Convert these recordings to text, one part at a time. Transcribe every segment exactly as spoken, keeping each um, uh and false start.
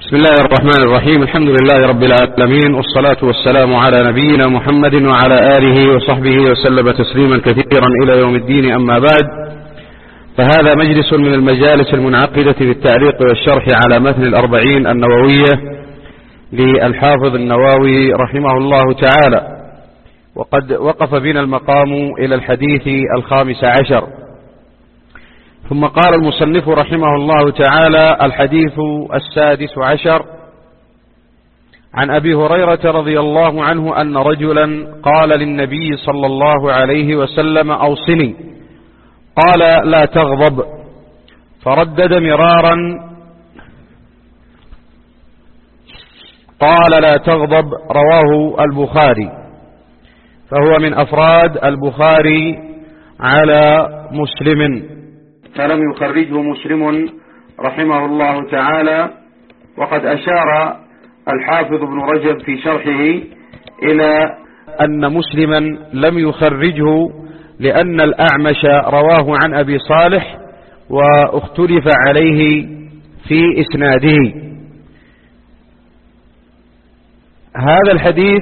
بسم الله الرحمن الرحيم. الحمد لله رب العالمين، والصلاة والسلام على نبينا محمد وعلى آله وصحبه وسلم تسليما كثيرا إلى يوم الدين. أما بعد، فهذا مجلس من المجالس المنعقدة بالتعليق والشرح على متن الأربعين النووية للحافظ النووي رحمه الله تعالى، وقد وقف بنا المقام إلى الحديث الخامس عشر. ثم قال المصنف رحمه الله تعالى: الحديث السادس عشر عن أبي هريرة رضي الله عنه أن رجلا قال للنبي صلى الله عليه وسلم: أوصني. قال: لا تغضب. فردد مرارا قال: لا تغضب. رواه البخاري. فهو من أفراد البخاري على مسلم، فلم يخرجه مسلم رحمه الله تعالى. وقد أشار الحافظ ابن رجب في شرحه إلى أن مسلما لم يخرجه لأن الأعمش رواه عن أبي صالح واختلف عليه في إسناده. هذا الحديث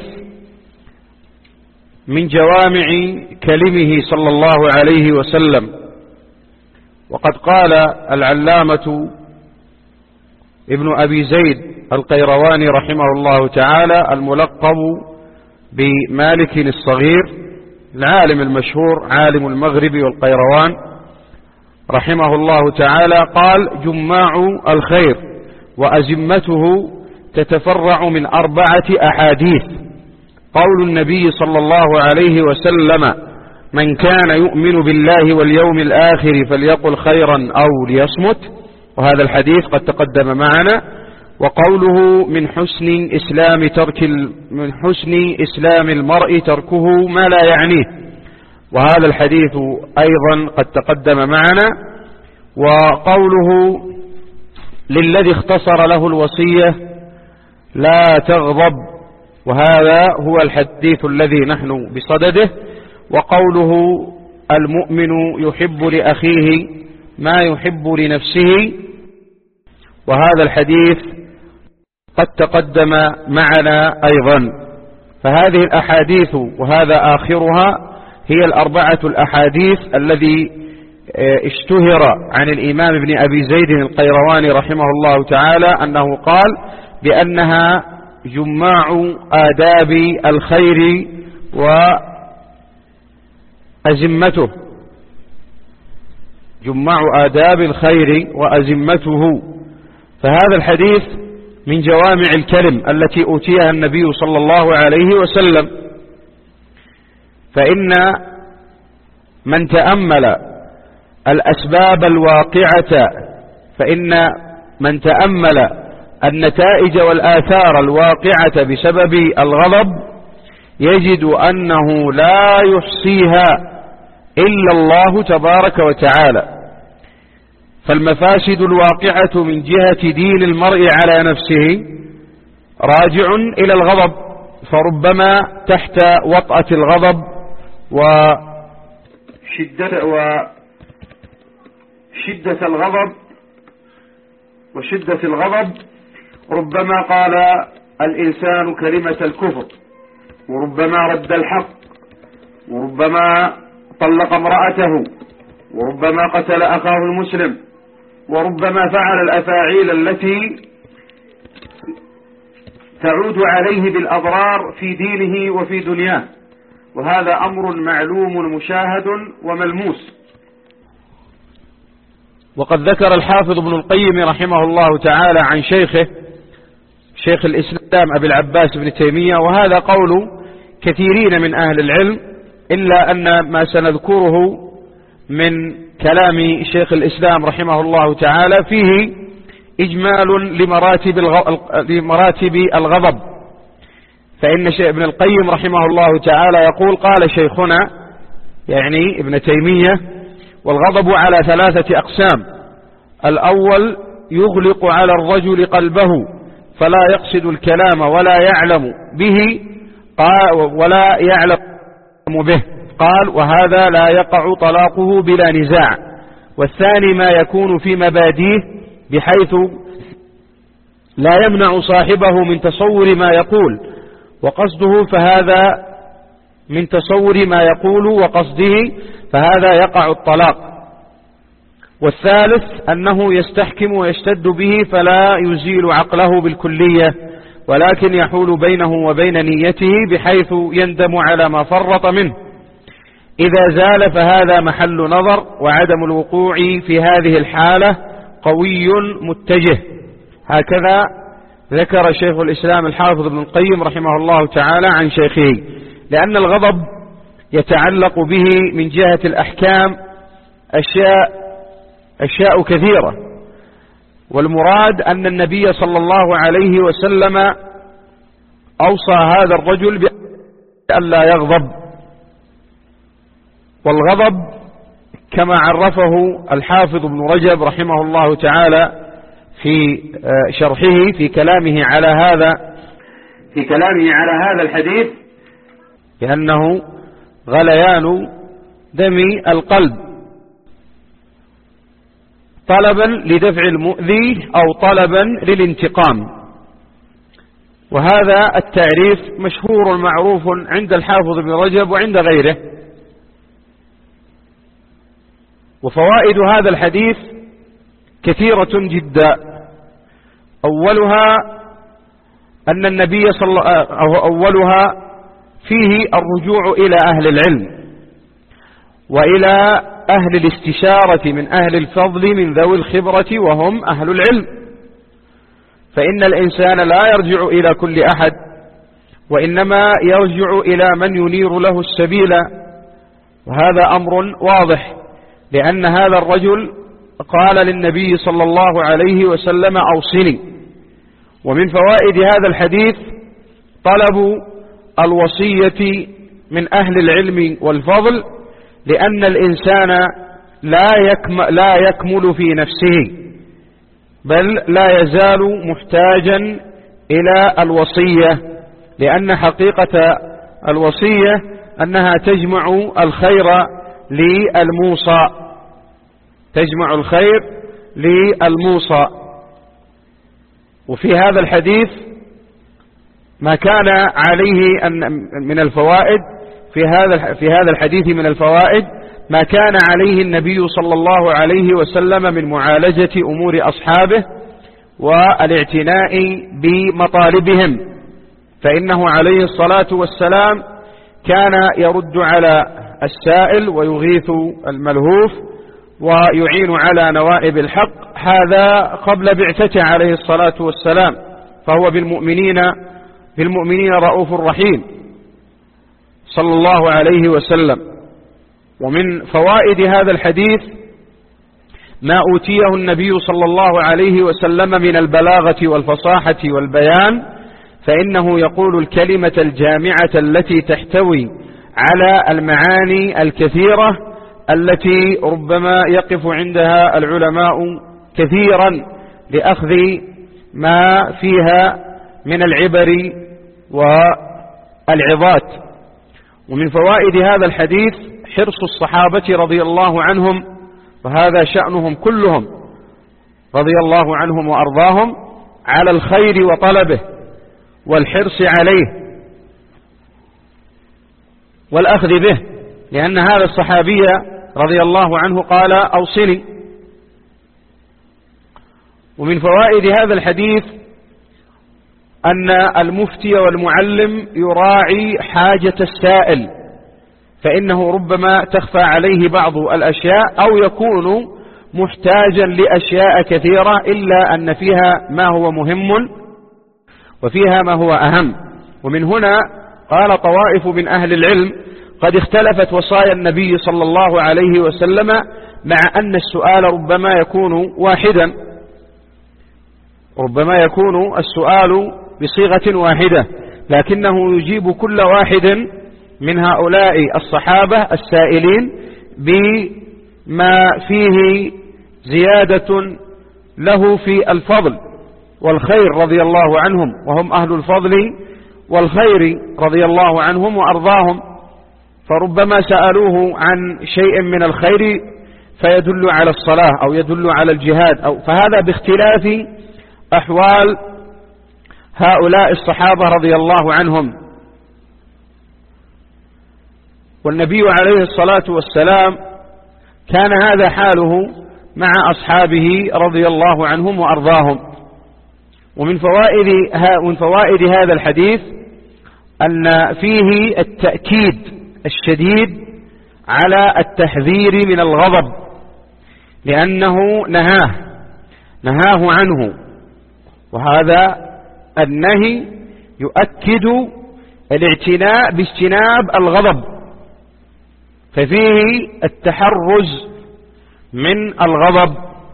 من جوامع كلمه صلى الله عليه وسلم. وقد قال العلامة ابن أبي زيد القيرواني رحمه الله تعالى، الملقب بمالك الصغير، العالم المشهور عالم المغرب والقيروان رحمه الله تعالى، قال: جماع الخير وأزمته تتفرع من أربعة أحاديث. قول النبي صلى الله عليه وسلم: من كان يؤمن بالله واليوم الآخر فليقل خيرا أو ليصمت، وهذا الحديث قد تقدم معنا. وقوله: من حسن إسلام ترك من حسن إسلام المرء تركه ما لا يعنيه، وهذا الحديث أيضا قد تقدم معنا. وقوله: للذي اختصر له الوصية لا تغضب، وهذا هو الحديث الذي نحن بصدده. وقوله: المؤمن يحب لأخيه ما يحب لنفسه، وهذا الحديث قد تقدم معنا أيضا. فهذه الأحاديث وهذا آخرها هي الأربعة الأحاديث الذي اشتهر عن الإمام ابن أبي زيد القيرواني رحمه الله تعالى أنه قال بأنها جماع آداب الخير وأزمته، جماع آداب الخير وأزمته. فهذا الحديث من جوامع الكلم التي أوتيها النبي صلى الله عليه وسلم. فإن من تأمل الأسباب الواقعة فإن من تأمل النتائج والآثار الواقعة بسبب الغضب يجد أنه لا يحصيها إلا الله تبارك وتعالى. فالمفاسد الواقعة من جهة دين المرء على نفسه راجع إلى الغضب، فربما تحت وطأة الغضب وشدة, وشدة الغضب وشدة الغضب ربما قال الإنسان كلمة الكفر، وربما رد الحق، وربما طلق امرأته، وربما قتل أخاه المسلم، وربما فعل الأفاعيل التي تعود عليه بالأضرار في دينه وفي دنياه، وهذا أمر معلوم مشاهد وملموس. وقد ذكر الحافظ ابن القيم رحمه الله تعالى عن شيخه شيخ الإسلام أبي العباس بن تيمية، وهذا قول كثيرين من أهل العلم، إلا أن ما سنذكره من كلام شيخ الإسلام رحمه الله تعالى فيه إجمال لمراتب لمراتب الغضب. فإن شيخ ابن القيم رحمه الله تعالى يقول: قال شيخنا يعني ابن تيمية: والغضب على ثلاثة أقسام. الأول يغلق على الرجل قلبه فلا يقصد الكلام ولا يعلم به ولا يعلم به، قال: وهذا لا يقع طلاقه بلا نزاع. والثاني ما يكون في مبادئه بحيث لا يمنع صاحبه من تصور ما يقول وقصده، فهذا من تصور ما يقول وقصده فهذا يقع الطلاق. والثالث أنه يستحكم ويشتد به فلا يزيل عقله بالكلية، ولكن يحول بينه وبين نيته بحيث يندم على ما فرط منه. إذا زال فهذا محل نظر، وعدم الوقوع في هذه الحالة قوي متجه. هكذا ذكر شيخ الإسلام الحافظ ابن القيم رحمه الله تعالى عن شيخه، لأن الغضب يتعلق به من جهة الأحكام أشياء أشياء كثيرة، والمراد أن النبي صلى الله عليه وسلم أوصى هذا الرجل بأن لا يغضب. والغضب كما عرفه الحافظ ابن رجب رحمه الله تعالى في شرحه في كلامه على هذا في كلامه على هذا الحديث بأنه غليان دم القلب طلبا لدفع المؤذي أو طلبا للانتقام. وهذا التعريف مشهور معروف عند الحافظ ابن رجب وعند غيره. وفوائد هذا الحديث كثيرة جدا. أولها أن النبي صلى أو أولها فيه الرجوع إلى أهل العلم وإلى أهل الاستشارة من أهل الفضل من ذوي الخبرة وهم أهل العلم، فإن الإنسان لا يرجع إلى كل أحد، وإنما يرجع إلى من ينير له السبيل. وهذا أمر واضح، لأن هذا الرجل قال للنبي صلى الله عليه وسلم أوصني. ومن فوائد هذا الحديث طلب الوصية من أهل العلم والفضل، لأن الإنسان لا يكمل, لا يكمل في نفسه، بل لا يزال محتاجا إلى الوصية، لأن حقيقة الوصية أنها تجمع الخير للموصى تجمع الخير للموصى. وفي هذا الحديث ما كان عليه من الفوائد في هذا في هذا الحديث من الفوائد ما كان عليه النبي صلى الله عليه وسلم من معالجة أمور أصحابه والاعتناء بمطالبهم، فإنه عليه الصلاة والسلام كان يرد على السائل ويغيث الملهوف ويعين على نوائب الحق، هذا قبل بعثته عليه الصلاة والسلام، فهو بالمؤمنين بالمؤمنين رؤوف رحيم صلى الله عليه وسلم. ومن فوائد هذا الحديث ما أوتيه النبي صلى الله عليه وسلم من البلاغة والفصاحة والبيان، فإنه يقول الكلمة الجامعة التي تحتوي على المعاني الكثيرة التي ربما يقف عندها العلماء كثيرا لأخذ ما فيها من العبر والعظات. ومن فوائد هذا الحديث حرص الصحابة رضي الله عنهم، وهذا شأنهم كلهم رضي الله عنهم وأرضاهم، على الخير وطلبه والحرص عليه والأخذ به، لأن هذا الصحابي رضي الله عنه قال أوصني. ومن فوائد هذا الحديث أن المفتي والمعلم يراعي حاجة السائل، فإنه ربما تخفى عليه بعض الأشياء أو يكون محتاجا لأشياء كثيرة، إلا أن فيها ما هو مهم وفيها ما هو أهم. ومن هنا قال طوائف من أهل العلم قد اختلفت وصايا النبي صلى الله عليه وسلم، مع أن السؤال ربما يكون واحدا ربما يكون السؤال بصيغة واحدة، لكنه يجيب كل واحد من هؤلاء الصحابة السائلين بما فيه زيادة له في الفضل والخير رضي الله عنهم، وهم أهل الفضل والخير رضي الله عنهم وأرضاهم. فربما سألوه عن شيء من الخير فيدل على الصلاة أو يدل على الجهاد، أو فهذا باختلاف أحوال هؤلاء الصحابة رضي الله عنهم. والنبي عليه الصلاة والسلام كان هذا حاله مع أصحابه رضي الله عنهم وأرضاهم. ومن فوائد ومن فوائد هذا الحديث أن فيه التأكيد الشديد على التحذير من الغضب، لأنه نهاه نهاه عنه، وهذا النهي يؤكد الاعتناء باجتناب الغضب، ففيه التحرز من الغضب.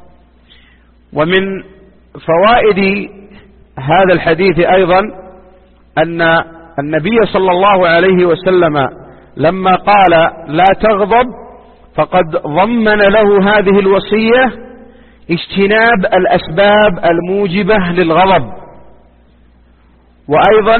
ومن فوائد هذا الحديث أيضا أن النبي صلى الله عليه وسلم لما قال لا تغضب فقد ضمن له هذه الوصية اجتناب الأسباب الموجبة للغضب، وأيضا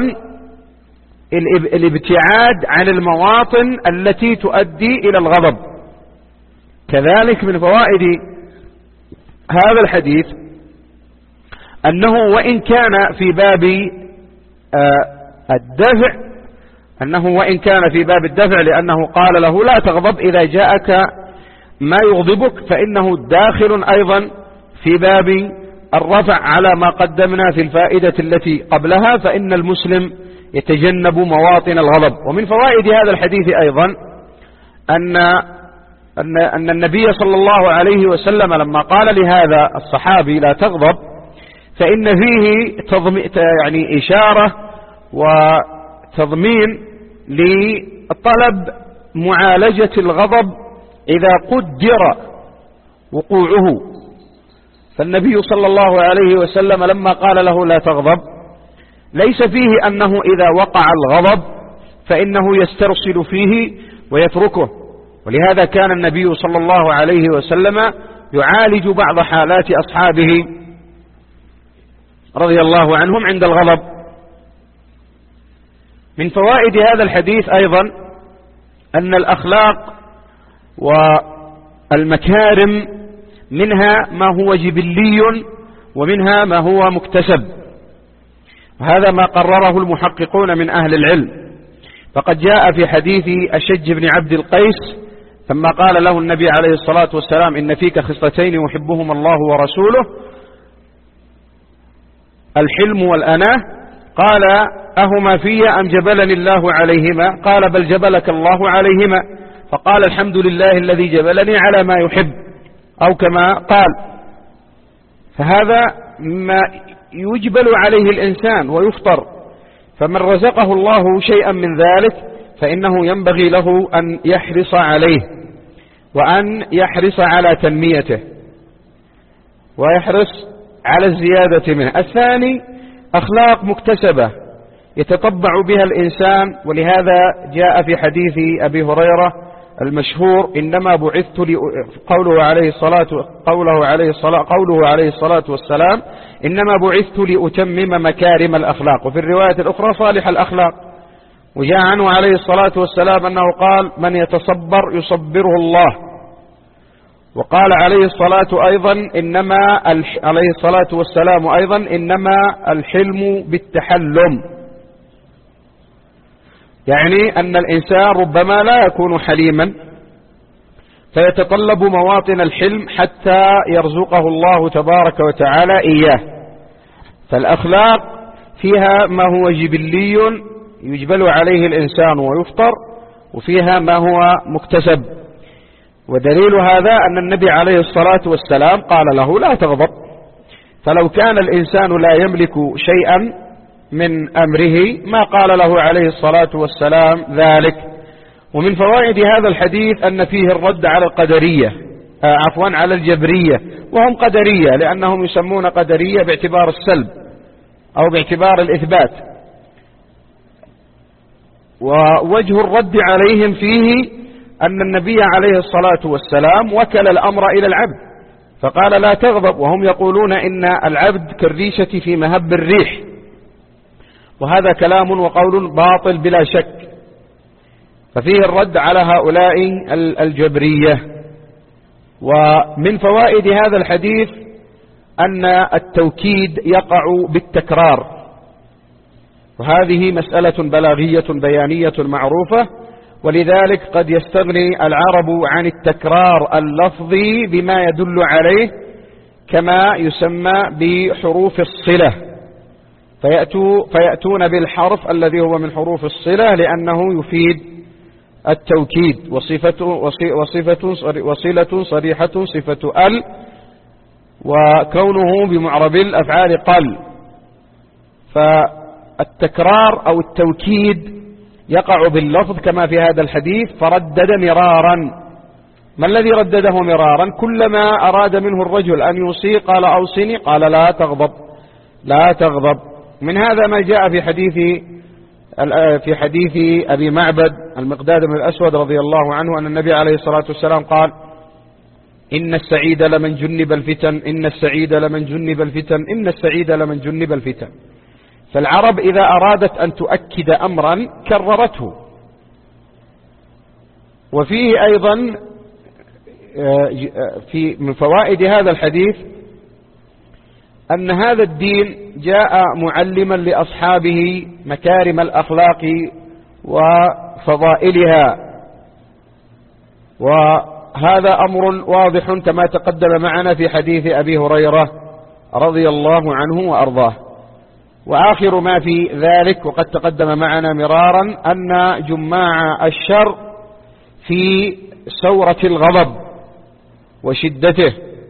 الابتعاد عن المواطن التي تؤدي إلى الغضب. كذلك من فوائد هذا الحديث أنه وإن كان في باب الدفع أنه وإن كان في باب الدفع لأنه قال له لا تغضب إذا جاءك ما يغضبك، فإنه داخل أيضا في باب الرفع على ما قدمنا في الفائدة التي قبلها، فإن المسلم يتجنب مواطن الغضب. ومن فوائد هذا الحديث أيضا أن أن أن النبي صلى الله عليه وسلم لما قال لهذا الصحابي لا تغضب، فإن فيه تضمي يعني إشارة وتضمين لطلب معالجة الغضب إذا قدر وقوعه. فالنبي صلى الله عليه وسلم لما قال له لا تغضب ليس فيه أنه إذا وقع الغضب فإنه يسترسل فيه ويتركه، ولهذا كان النبي صلى الله عليه وسلم يعالج بعض حالات أصحابه رضي الله عنهم عند الغضب. من فوائد هذا الحديث أيضا أن الأخلاق والمكارم منها ما هو جبلي ومنها ما هو مكتسب، وهذا ما قرره المحققون من أهل العلم. فقد جاء في حديث أشج بن عبد القيس لما قال له النبي عليه الصلاة والسلام إن فيك خصلتين يحبهما الله ورسوله الحلم والأناه، قال أهما في أم جبلني الله عليهما؟ قال بل جبلك الله عليهما. فقال الحمد لله الذي جبلني على ما يحب، أو كما قال. فهذا ما يجبل عليه الإنسان ويفطر، فمن رزقه الله شيئا من ذلك فإنه ينبغي له أن يحرص عليه وأن يحرص على تنميته ويحرص على الزيادة منه. الثاني أخلاق مكتسبة يتطبع بها الإنسان، ولهذا جاء في حديث أبي هريرة المشهور إنما بعثت قوله عليه الصلاة قوله عليه الصلاة قوله عليه الصلاة والسلام إنما بعثت لأتمم مكارم الأخلاق، وفي الرواية الأخرى صالح الأخلاق. وجاء عنه عليه الصلاة والسلام أنه قال من يتصبر يصبره الله. وقال عليه الصلاة أيضا إنما عليه الصلاة والسلام أيضا إنما الحلم بالتحلم، يعني أن الإنسان ربما لا يكون حليما فيتطلب مواطن الحلم حتى يرزقه الله تبارك وتعالى إياه. فالأخلاق فيها ما هو جبلي يجبل عليه الإنسان ويفطر، وفيها ما هو مكتسب. ودليل هذا أن النبي عليه الصلاة والسلام قال له لا تغضب، فلو كان الإنسان لا يملك شيئا من أمره ما قال له عليه الصلاة والسلام ذلك. ومن فوائد هذا الحديث أن فيه الرد على القدرية آه عفوا على الجبرية، وهم قدرية لأنهم يسمون قدرية باعتبار السلب أو باعتبار الإثبات. ووجه الرد عليهم فيه أن النبي عليه الصلاة والسلام وكل الأمر إلى العبد فقال لا تغضب، وهم يقولون إن العبد كالريشة في مهب الريح، وهذا كلام وقول باطل بلا شك. ففيه الرد على هؤلاء الجبرية. ومن فوائد هذا الحديث أن التوكيد يقع بالتكرار، وهذه مسألة بلاغية بيانية معروفة، ولذلك قد يستغني العرب عن التكرار اللفظي بما يدل عليه كما يسمى بحروف الصلة، فيأتوا فيأتون بالحرف الذي هو من حروف الصلة لأنه يفيد التوكيد، وصفة وصفة وصلة صريحة صفة ال، وكونه بمعرب الأفعال قل. فالتكرار أو التوكيد يقع باللفظ كما في هذا الحديث، فردد مرارا. ما الذي ردده مرارا؟ كلما أراد منه الرجل أن يوصي قال أوصني، قال لا تغضب لا تغضب. من هذا ما جاء في حديث في حديث أبي معبد المقداد بن الأسود رضي الله عنه أن النبي عليه الصلاة والسلام قال: إن السعيد لمن جنب الفتن إن السعيد لمن جنب الفتن إن السعيد لمن جنب الفتن. فالعرب إذا أرادت أن تؤكد أمرا كررته. وفيه أيضا في من فوائد هذا الحديث أن هذا الدين جاء معلما لأصحابه مكارم الأخلاق وفضائلها، وهذا أمر واضح كما تقدم معنا في حديث أبي هريرة رضي الله عنه وأرضاه. وآخر ما في ذلك وقد تقدم معنا مرارا أن جماع الشر في سورة الغضب وشدته،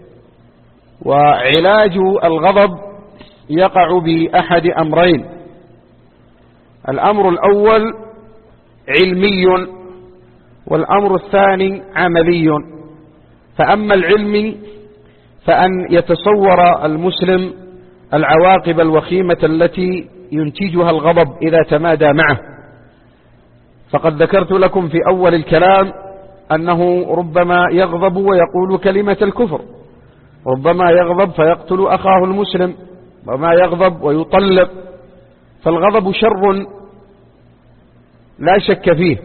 وعلاج الغضب يقع بأحد أمرين: الأمر الأول علمي، والأمر الثاني عملي. فأما العلمي فأن يتصور المسلم العواقب الوخيمة التي ينتجها الغضب إذا تمادى معه. فقد ذكرت لكم في أول الكلام أنه ربما يغضب ويقول كلمة الكفر، ربما يغضب فيقتل أخاه المسلم، وما يغضب ويطلق. فالغضب شر لا شك فيه.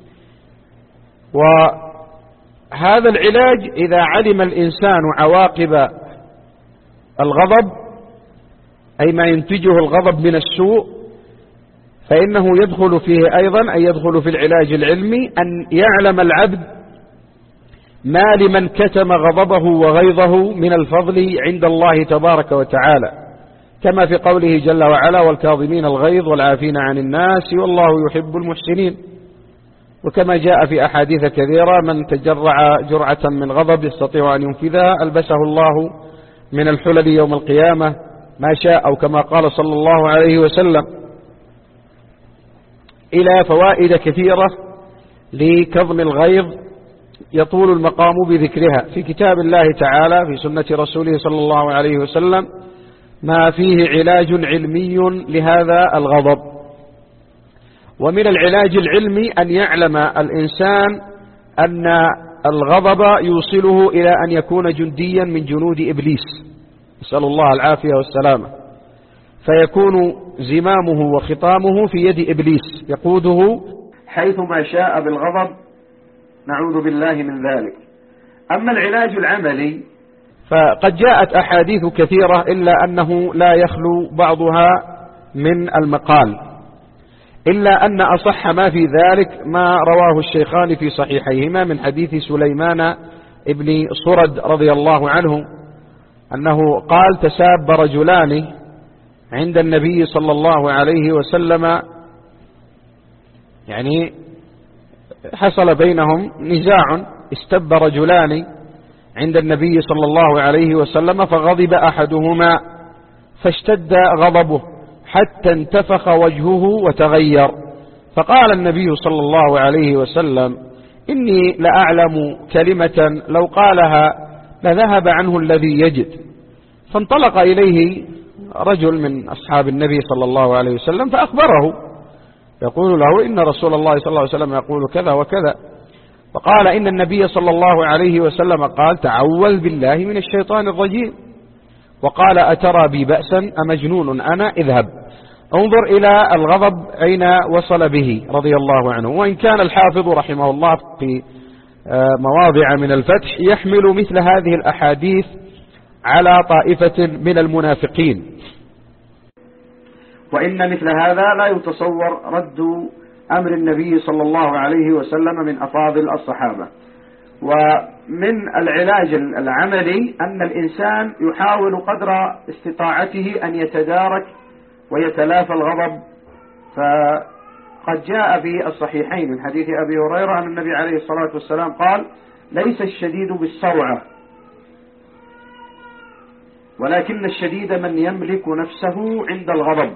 وهذا العلاج إذا علم الإنسان عواقب الغضب، أي ما ينتجه الغضب من السوء، فإنه يدخل فيه أيضا أي يدخل في العلاج العلمي أن يعلم العبد ما لمن كتم غضبه وغيظه من الفضل عند الله تبارك وتعالى، كما في قوله جل وعلا: والكاظمين الغيظ والعافين عن الناس والله يحب المحسنين. وكما جاء في أحاديث كثيرة: من تجرع جرعة من غضب يستطيع أن ينفذها ألبسه الله من الحلل يوم القيامة ما شاء، أو كما قال صلى الله عليه وسلم. إلى فوائد كثيرة لكظم الغيظ يطول المقام بذكرها في كتاب الله تعالى، في سنة رسوله صلى الله عليه وسلم، ما فيه علاج علمي لهذا الغضب. ومن العلاج العلمي أن يعلم الإنسان أن الغضب يوصله إلى أن يكون جنديا من جنود إبليس، نسأل الله العافية والسلامة، فيكون زمامه وخطامه في يد إبليس يقوده حيثما شاء بالغضب، نعوذ بالله من ذلك. أما العلاج العملي فقد جاءت أحاديث كثيرة إلا أنه لا يخلو بعضها من المقال، إلا أن أصح ما في ذلك ما رواه الشيخان في صحيحيهما من حديث سليمان ابن صرد رضي الله عنه أنه قال: تساب رجلان عند النبي صلى الله عليه وسلم، يعني حصل بينهم نزاع، استب رجلان عند النبي صلى الله عليه وسلم، فغضب أحدهما فاشتد غضبه حتى انتفخ وجهه وتغير، فقال النبي صلى الله عليه وسلم: إني لأعلم كلمة لو قالها لذهب عنه الذي يجد. فانطلق إليه رجل من أصحاب النبي صلى الله عليه وسلم فأخبره، يقول له: إن رسول الله صلى الله عليه وسلم يقول كذا وكذا. فقال: إن النبي صلى الله عليه وسلم قال: تعوذ بالله من الشيطان الرجيم. وقال: أترى بي بأسا أمجنون أنا؟ اذهب. انظر إلى الغضب أين وصل به رضي الله عنه. وإن كان الحافظ رحمه الله في مواضع من الفتح يحمل مثل هذه الأحاديث على طائفة من المنافقين. وإن مثل هذا لا يتصور رد أمر النبي صلى الله عليه وسلم من أفاضل الصحابة. ومن العلاج العملي أن الإنسان يحاول قدر استطاعته أن يتدارك ويتلافى الغضب. فقد جاء في الصحيحين من حديث أبي هريرة أن النبي عليه الصلاة والسلام قال: ليس الشديد بالسرعة ولكن الشديد من يملك نفسه عند الغضب.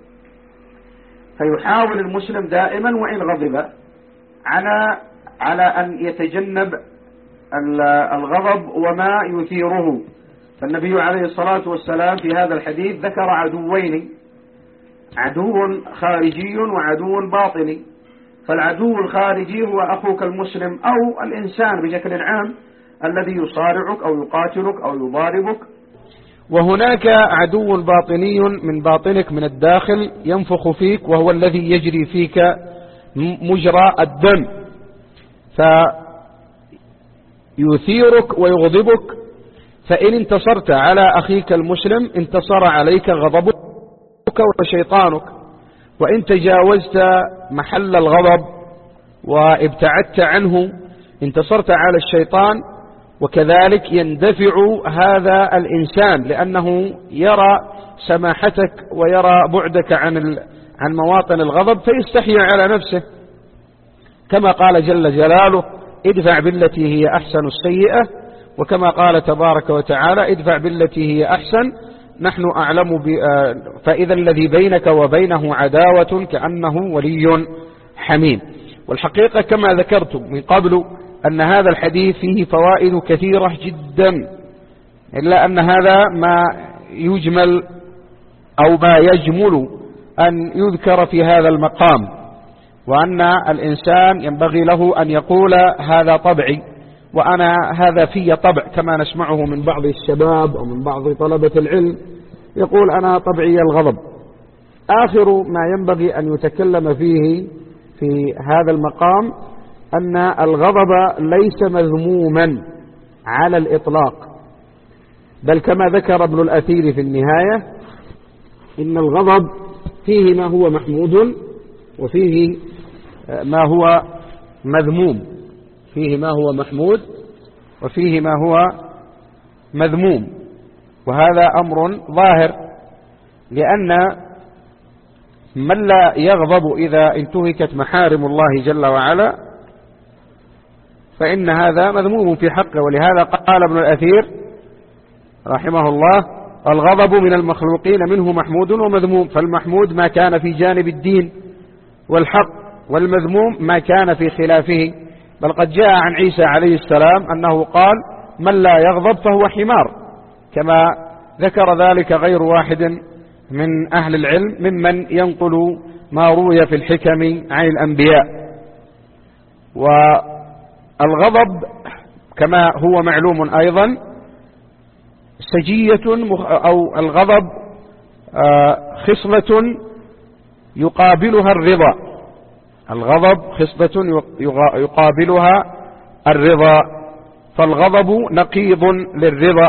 فيحاول المسلم دائما وإن غضب على على أن يتجنب الغضب وما يثيره. فالنبي عليه الصلاة والسلام في هذا الحديث ذكر عدوين: عدو خارجي وعدو باطني. فالعدو الخارجي هو أخوك المسلم أو الإنسان بشكل عام الذي يصارعك أو يقاتلك أو يضاربك. وهناك عدو باطني من باطنك من الداخل ينفخ فيك، وهو الذي يجري فيك مجرى الدم، فيثيرك ويغضبك. فإن انتصرت على أخيك المسلم انتصر عليك غضبك وشيطانك، وإن تجاوزت محل الغضب وابتعدت عنه انتصرت على الشيطان. وكذلك يندفع هذا الإنسان لأنه يرى سماحتك ويرى بعدك عن عن مواطن الغضب فيستحي على نفسه، كما قال جل جلاله: ادفع بالتي هي أحسن السيئة، وكما قال تبارك وتعالى: ادفع بالتي هي أحسن نحن أعلم ب... فإذا الذي بينك وبينه عداوة كأنه ولي حميم. والحقيقة كما ذكرت من قبل أن هذا الحديث فيه فوائد كثيرة جدا، إلا أن هذا ما يجمل أو ما يجمل أن يذكر في هذا المقام، وأن الإنسان ينبغي له أن يقول: هذا طبعي، وأنا هذا في طبع، كما نسمعه من بعض الشباب أو من بعض طلبة العلم يقول: أنا طبعي الغضب. آخر ما ينبغي أن يتكلم فيه في هذا المقام أن الغضب ليس مذموما على الإطلاق، بل كما ذكر ابن الأثير في النهاية: إن الغضب فيه ما هو محمود وفيه ما هو مذموم، فيه ما هو محمود وفيه ما هو مذموم. وهذا أمر ظاهر، لأن من لا يغضب إذا انتهكت محارم الله جل وعلا فإن هذا مذموم في حقه. ولهذا قال ابن الأثير رحمه الله: الغضب من المخلوقين منه محمود ومذموم، فالمحمود ما كان في جانب الدين والحق، والمذموم ما كان في خلافه. بل قد جاء عن عيسى عليه السلام أنه قال: من لا يغضب فهو حمار، كما ذكر ذلك غير واحد من أهل العلم ممن ينقل ما روي في الحكم عن الأنبياء. والغضب كما هو معلوم أيضا سجية، أو الغضب خصلة يقابلها الرضا. الغضب خصلة يقابلها الرضا، فالغضب نقيض للرضا.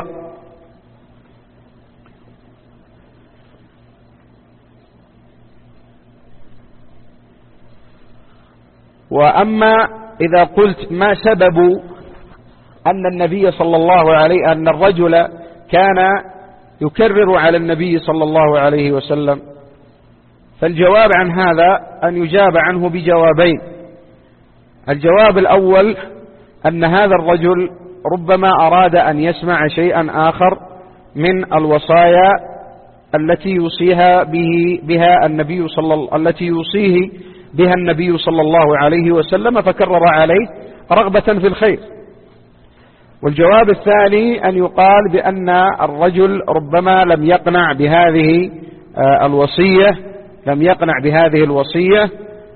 وأما إذا قلت ما سبب أن النبي صلى الله عليه أن الرجل كان يكرر على النبي صلى الله عليه وسلم، فالجواب عن هذا أن يجاب عنه بجوابين. الجواب الأول أن هذا الرجل ربما أراد أن يسمع شيئا آخر من الوصايا التي يوصيها به بها النبي صلى الله التي يوصيه بها النبي صلى الله عليه وسلم، فكرر عليه رغبة في الخير. والجواب الثاني أن يقال بأن الرجل ربما لم يقنع بهذه الوصية لم يقنع بهذه الوصية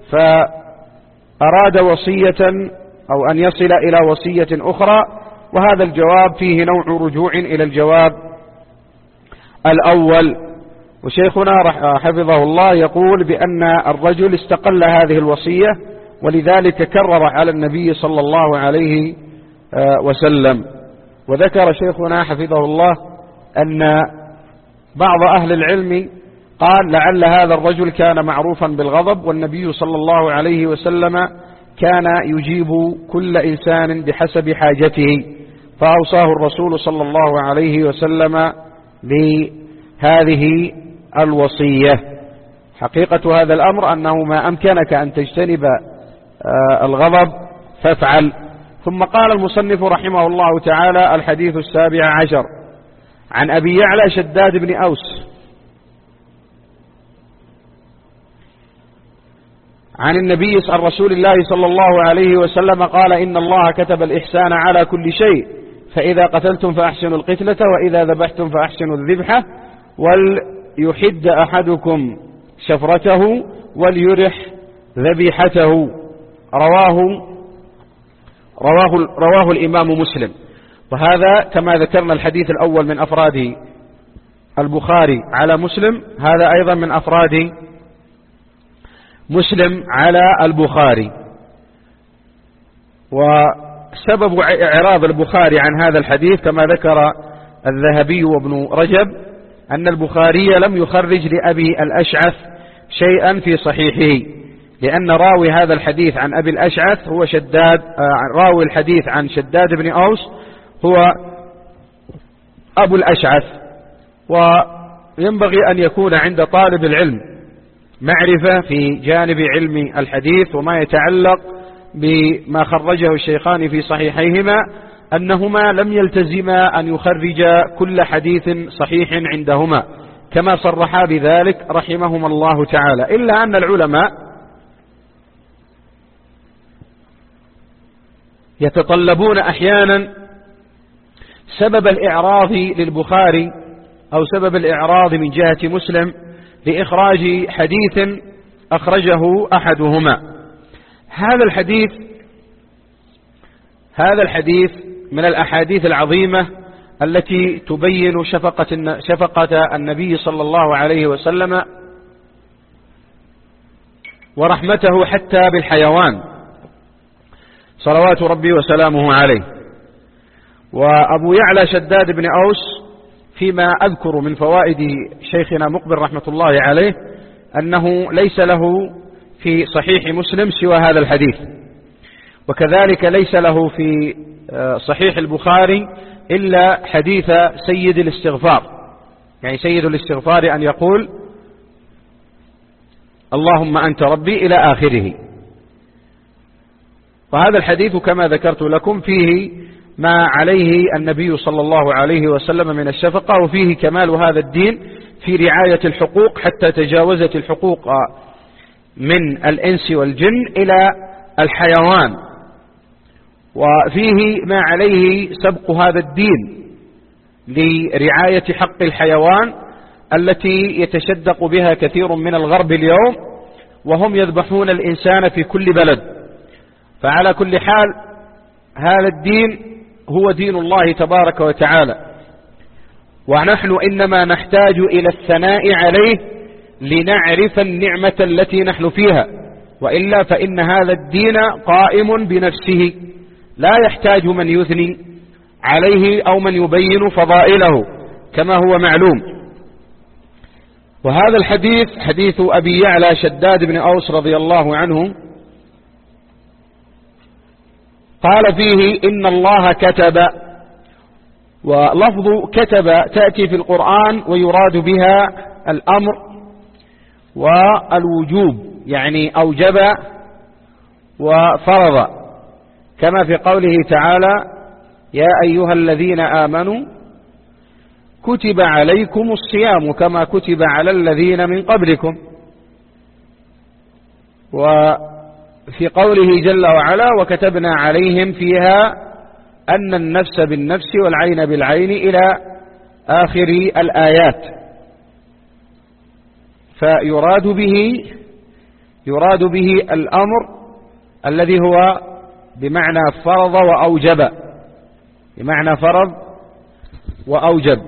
فأراد وصية أو أن يصل إلى وصية أخرى. وهذا الجواب فيه نوع رجوع إلى الجواب الأول. وشيخنا حفظه الله يقول بأن الرجل استقل هذه الوصية ولذلك كرر على النبي صلى الله عليه وسلم. وذكر شيخنا حفظه الله أن بعض أهل العلم قال لعل هذا الرجل كان معروفا بالغضب، والنبي صلى الله عليه وسلم كان يجيب كل إنسان بحسب حاجته، فأوصاه الرسول صلى الله عليه وسلم بهذه الوصية. حقيقة هذا الأمر أنه ما أمكنك أن تجتنب الغضب فافعل. ثم قال المصنف رحمه الله تعالى: الحديث السابع عشر عن أبي يعلى شداد بن أوس عن النبي عن رسول الله صلى الله عليه وسلم قال: إن الله كتب الإحسان على كل شيء، فإذا قتلتم فأحسنوا القتلة، وإذا ذبحتم فأحسنوا الذبحة، وليحد أحدكم شفرته وليرح ذبيحته. رواه رواه رواه الإمام مسلم. وهذا كما ذكرنا الحديث الأول من أفراد البخاري على مسلم، هذا أيضا من أفراد مسلم على البخاري. وسبب إعراض البخاري عن هذا الحديث كما ذكر الذهبي وابن رجب أن البخاري لم يخرج لأبي الأشعث شيئا في صحيحه، لأن راوي هذا الحديث عن أبي الأشعث هو شداد، راوي الحديث عن شداد بن أوس هو أبو الأشعث. وينبغي أن يكون عند طالب العلم معرفة في جانب علم الحديث وما يتعلق بما خرجه الشيخان في صحيحيهما، أنهما لم يلتزما أن يخرجا كل حديث صحيح عندهما كما صرحا بذلك رحمهما الله تعالى، إلا أن العلماء يتطلبون أحيانا سبب الإعراض للبخاري أو سبب الإعراض من جهة مسلم لإخراج حديث أخرجه أحدهما. هذا الحديث هذا الحديث من الأحاديث العظيمة التي تبين شفقة شفقة النبي صلى الله عليه وسلم ورحمته حتى بالحيوان صلوات ربي وسلامه عليه. وأبو يعلى شداد بن أوس فيما أذكر من فوائد شيخنا مقبل رحمة الله عليه أنه ليس له في صحيح مسلم سوى هذا الحديث، وكذلك ليس له في صحيح البخاري إلا حديث سيد الاستغفار، يعني سيد الاستغفار أن يقول اللهم أنت ربي إلى آخره. وهذا الحديث كما ذكرت لكم فيه ما عليه النبي صلى الله عليه وسلم من الشفقة، وفيه كمال هذا الدين في رعاية الحقوق حتى تجاوزت الحقوق من الإنس والجن إلى الحيوان، وفيه ما عليه سبق هذا الدين لرعاية حق الحيوان التي يتشدق بها كثير من الغرب اليوم، وهم يذبحون الإنسان في كل بلد. فعلى كل حال هذا الدين هو دين الله تبارك وتعالى، ونحن إنما نحتاج إلى الثناء عليه لنعرف النعمة التي نحن فيها، وإلا فإن هذا الدين قائم بنفسه لا يحتاج من يثني عليه أو من يبين فضائله كما هو معلوم. وهذا الحديث حديث أبي يعلى شداد بن أوس رضي الله عنه قال فيه إن الله كتب، ولفظ كتب تأتي في القرآن ويراد بها الأمر والوجوب، يعني أوجب وفرض، كما في قوله تعالى يا أيها الذين آمنوا كتب عليكم الصيام كما كتب على الذين من قبلكم. وفي قوله جل وعلا وكتبنا عليهم فيها أن النفس بالنفس والعين بالعين إلى آخر الآيات. فيراد به يراد به الأمر الذي هو بمعنى فرض وأوجب، بمعنى فرض وأوجب.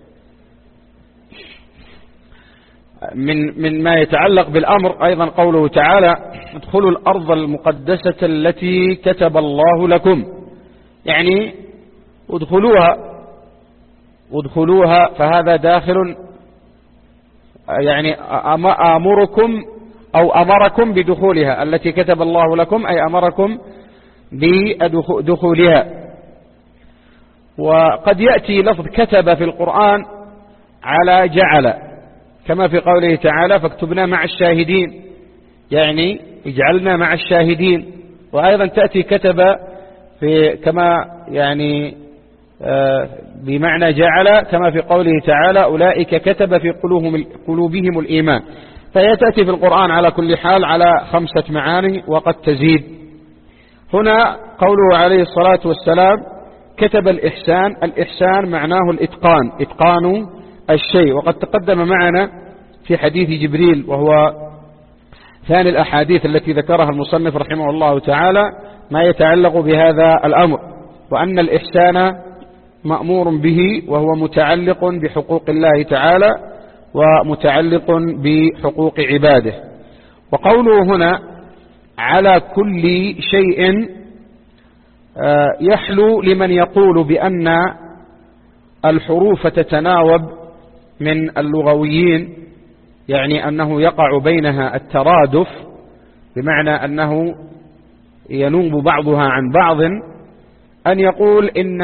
من من ما يتعلق بالأمر أيضا قوله تعالى ادخلوا الأرض المقدسة التي كتب الله لكم، يعني ادخلوها ادخلوها فهذا داخل يعني آمركم أو أمركم بدخولها، التي كتب الله لكم أي أمركم بدخولها. وقد يأتي لفظ كتب في القرآن على جعل، كما في قوله تعالى فاكتبنا مع الشاهدين، يعني اجعلنا مع الشاهدين. وأيضا تأتي كتب في كما يعني بمعنى جعل، كما في قوله تعالى أولئك كتب في قلوبهم الإيمان. فهي تأتي في القرآن على كل حال على خمسة معاني وقد تزيد. هنا قوله عليه الصلاة والسلام كتب الإحسان، الإحسان معناه الإتقان، إتقان الشيء. وقد تقدم معنا في حديث جبريل، وهو ثاني الأحاديث التي ذكرها المصنف رحمه الله تعالى، ما يتعلق بهذا الأمر، وأن الإحسان مأمور به، وهو متعلق بحقوق الله تعالى ومتعلق بحقوق عباده. وقوله هنا على كل شيء يحلو لمن يقول بأن الحروف تتناوب من اللغويين، يعني أنه يقع بينها الترادف، بمعنى أنه ينوب بعضها عن بعض، أن يقول إن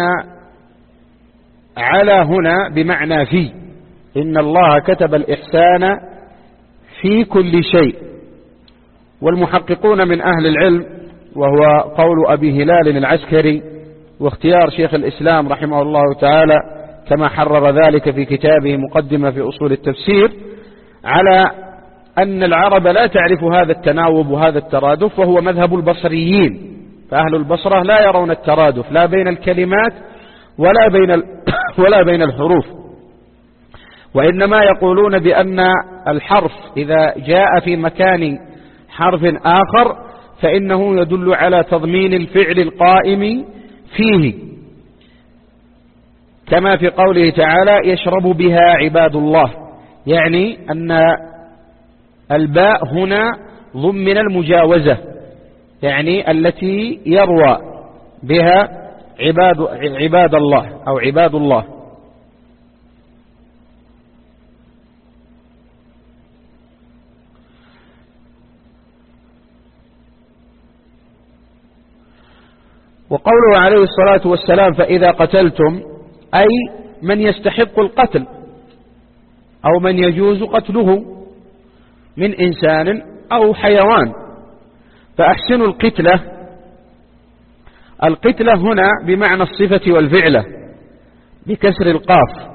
على هنا بمعنى في، إن الله كتب الإحسان في كل شيء. والمحققون من أهل العلم، وهو قول أبي هلال العسكري واختيار شيخ الإسلام رحمه الله تعالى كما حرر ذلك في كتابه مقدمة في أصول التفسير، على أن العرب لا تعرف هذا التناوب وهذا الترادف، وهو مذهب البصريين. فأهل البصرة لا يرون الترادف لا بين الكلمات ولا بين ولا بين الحروف، وإنما يقولون بأن الحرف إذا جاء في مكان حرف آخر فإنه يدل على تضمين الفعل القائم فيه، كما في قوله تعالى يشرب بها عباد الله، يعني أن الباء هنا ضمن المجاوزة، يعني التي يروى بها عباد, عباد الله أو عباد الله. وقوله عليه الصلاة والسلام فإذا قتلتم، أي من يستحق القتل أو من يجوز قتله من إنسان أو حيوان، فأحسنوا القتلة. القتلة هنا بمعنى الصفة والفعلة بكسر القاف،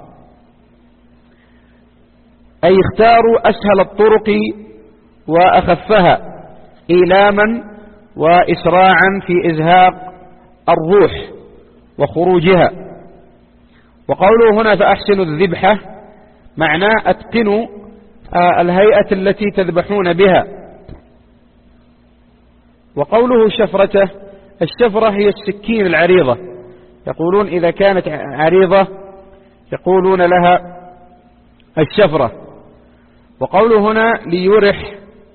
أي اختاروا أسهل الطرق وأخفها إيلاما وإسراعا في إزهاق الروح وخروجها. وقوله هنا فأحسنوا الذبحة معناه أتقنوا الهيئة التي تذبحون بها. وقوله شفرته، الشفرة هي السكين العريضة، يقولون إذا كانت عريضة يقولون لها الشفرة. وقوله هنا ليرح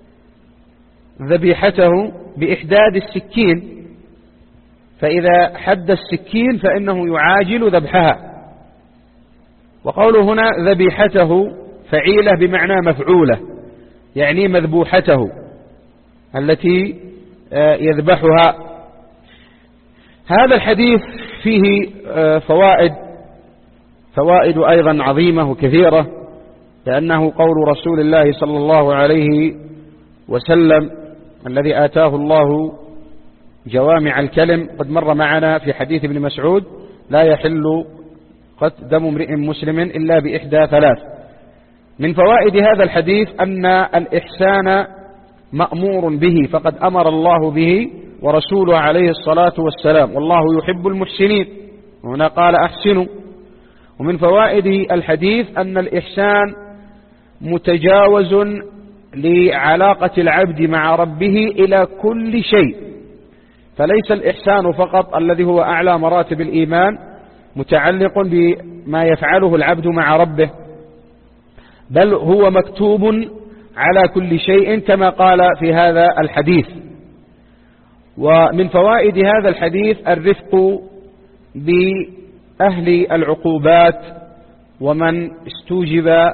ذبيحته بإحداد السكين، فإذا حد السكين فإنه يعاجل ذبحها. وقوله هنا ذبيحته فعيلة بمعنى مفعولة، يعني مذبوحته التي يذبحها. هذا الحديث فيه فوائد فوائد أيضا عظيمة وكثيرة، لأنه قول رسول الله صلى الله عليه وسلم الذي آتاه الله جوامع الكلم. قد مر معنا في حديث ابن مسعود لا يحل قتل دم امرئ مسلم إلا بإحدى ثلاث. من فوائد هذا الحديث أن الإحسان مأمور به، فقد أمر الله به ورسوله عليه الصلاة والسلام، والله يحب المحسنين، وهنا قال أحسنوا. ومن فوائد الحديث أن الإحسان متجاوز لعلاقة العبد مع ربه إلى كل شيء، فليس الإحسان فقط الذي هو أعلى مراتب الإيمان متعلق بما يفعله العبد مع ربه، بل هو مكتوب على كل شيء كما قال في هذا الحديث. ومن فوائد هذا الحديث الرفق بأهل العقوبات ومن استوجب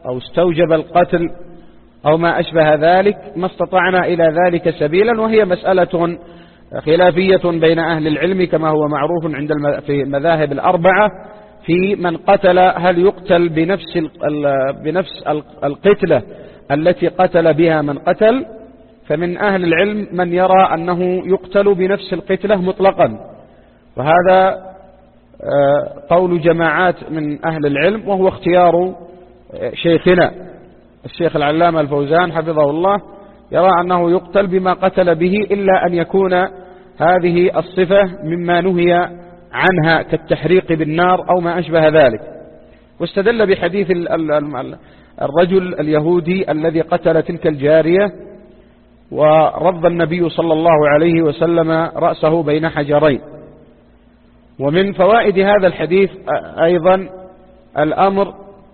أو استوجب القتل أو ما أشبه ذلك، ما استطعنا إلى ذلك سبيلا، وهي مسألة خلافية بين أهل العلم كما هو معروف عند في المذاهب الأربعة في من قتل هل يقتل بنفس بنفس القتلة التي قتل بها من قتل. فمن أهل العلم من يرى أنه يقتل بنفس القتلة مطلقا، وهذا قول جماعات من أهل العلم، وهو اختيار شيخنا الشيخ العلامة الفوزان حفظه الله، يرى أنه يقتل بما قتل به إلا أن يكون هذه الصفة مما نهي عنها كالتحريق بالنار أو ما أشبه ذلك. واستدل بحديث الرجل اليهودي الذي قتل تلك الجارية ورض النبي صلى الله عليه وسلم رأسه بين حجرين. ومن فوائد هذا الحديث أيضا الأمر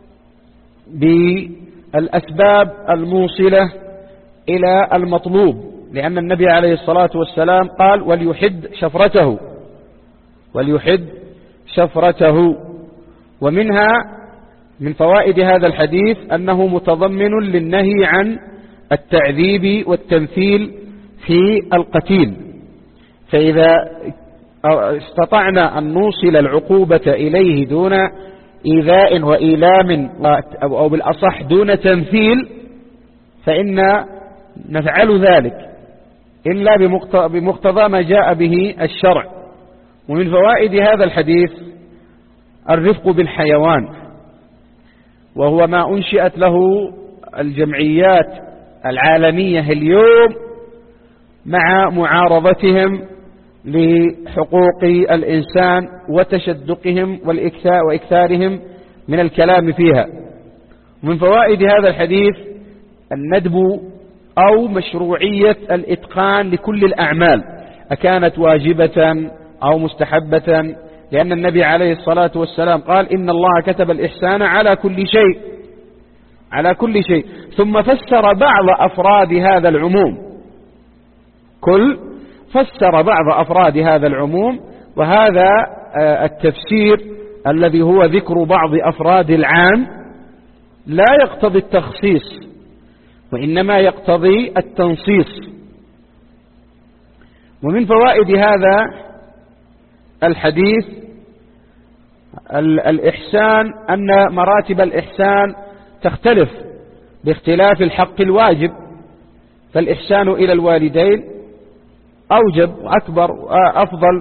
بالأسباب الموصلة إلى المطلوب، لأن النبي عليه الصلاة والسلام قال وليحد شفرته وليحد شفرته. ومنها من فوائد هذا الحديث أنه متضمن للنهي عن التعذيب والتمثيل في القتيل، فإذا استطعنا أن نوصل العقوبة إليه دون إيذاء وإيلام أو بالأصح دون تمثيل فإن نفعل ذلك إلا بمقتضى ما جاء به الشرع. ومن فوائد هذا الحديث الرفق بالحيوان، وهو ما أنشئت له الجمعيات العالمية اليوم مع معارضتهم لحقوق الإنسان وتشدقهم وإكثارهم من الكلام فيها. ومن فوائد هذا الحديث الندب أو مشروعية الإتقان لكل الأعمال أكانت واجبة أو مستحبة، لأن النبي عليه الصلاة والسلام قال إن الله كتب الإحسان على كل شيء على كل شيء ثم فسر بعض أفراد هذا العموم كل فسر بعض أفراد هذا العموم، وهذا التفسير الذي هو ذكر بعض أفراد العام لا يقتضي التخصيص وإنما يقتضي التنصيص. ومن فوائد هذا الحديث الإحسان، أن مراتب الإحسان تختلف باختلاف الحق الواجب، فالإحسان إلى الوالدين أوجب وأكبر وأفضل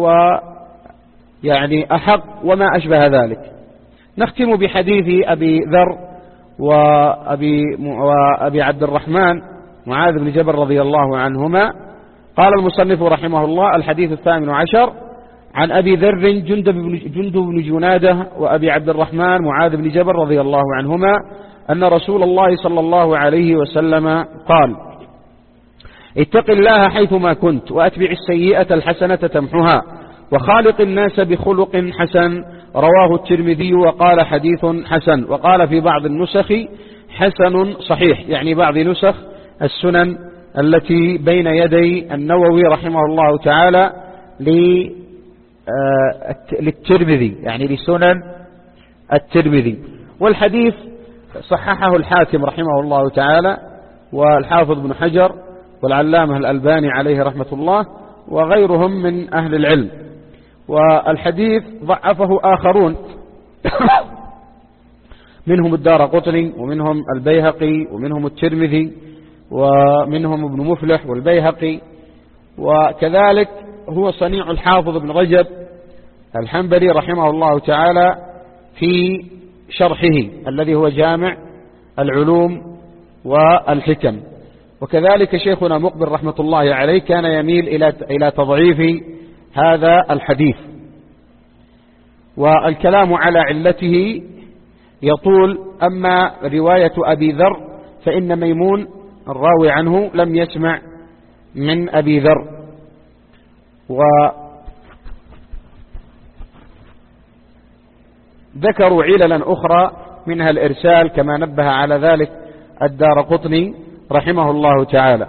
ويعني أحق وما أشبه ذلك. نختم بحديث أبي ذر وأبي, وأبي عبد الرحمن معاذ بن جبل رضي الله عنهما. قال المصنف رحمه الله الحديث الثامن عشر عن أبي ذر جندب بن, جندب بن جنادة وأبي عبد الرحمن معاذ بن جبل رضي الله عنهما أن رسول الله صلى الله عليه وسلم قال اتق الله حيثما كنت وأتبع السيئة الحسنة تمحها وخالق الناس بخلق حسن. رواه الترمذي وقال حديث حسن، وقال في بعض النسخ حسن صحيح، يعني بعض نسخ السنن التي بين يدي النووي رحمه الله تعالى للترمذي، يعني لسنن الترمذي. والحديث صححه الحاكم رحمه الله تعالى والحافظ بن حجر والعلامة الألباني عليه رحمة الله وغيرهم من أهل العلم. والحديث ضعفه آخرون منهم الدارقطني ومنهم البيهقي ومنهم الترمذي ومنهم ابن مفلح والبيهقي، وكذلك هو صنيع الحافظ ابن رجب الحنبلي رحمه الله تعالى في شرحه الذي هو جامع العلوم والحكم. وكذلك شيخنا مقبل رحمة الله عليه كان يميل إلى إلى تضعيف هذا الحديث، والكلام على علته يطول. أما رواية أبي ذر فإن ميمون الراوي عنه لم يسمع من أبي ذر، وذكروا عللا أخرى منها الإرسال كما نبه على ذلك الدارقطني رحمه الله تعالى.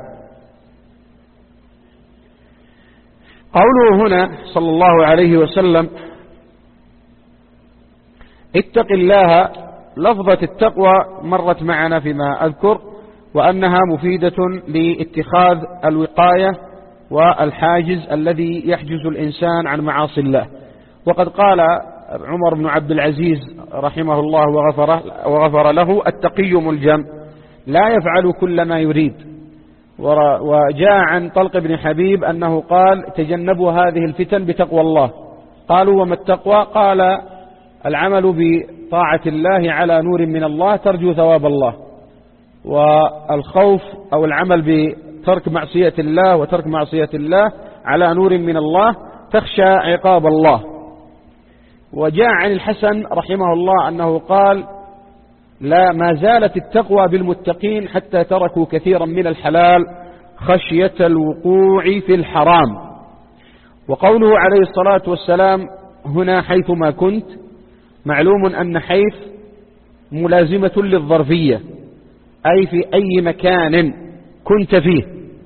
قوله هنا صلى الله عليه وسلم اتق الله لفظة التقوى مرت معنا فيما أذكر، وأنها مفيدة لاتخاذ الوقاية والحاجز الذي يحجز الإنسان عن معاصي الله. وقد قال عمر بن عبد العزيز رحمه الله وغفر, وغفر له: التقي ملجم لا يفعل كل ما يريد. وجاء عن طلق بن حبيب أنه قال: تجنبوا هذه الفتن بتقوى الله. قالوا: وما التقوى؟ قال: العمل بطاعة الله على نور من الله ترجو ثواب الله، والخوف أو العمل بترك معصية الله وترك معصية الله على نور من الله تخشى عقاب الله. وجاء عن الحسن رحمه الله أنه قال: لا ما زالت التقوى بالمتقين حتى تركوا كثيرا من الحلال خشية الوقوع في الحرام. وقوله عليه الصلاة والسلام هنا حيثما كنت، معلوم أن حيث ملازمة للظرفية، أي في أي مكان كنت فيه،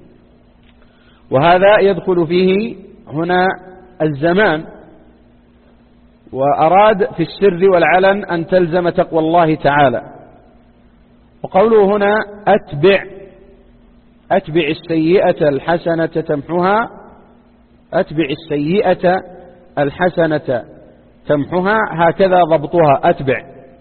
وهذا يدخل فيه هنا الزمان، وأراد في السر والعلن أن تلزم تقوى الله تعالى. وقوله هنا أتبع أتبع السيئة الحسنة تمحها، أتبع السيئة الحسنة تمحها، هكذا ضبطها أتبع.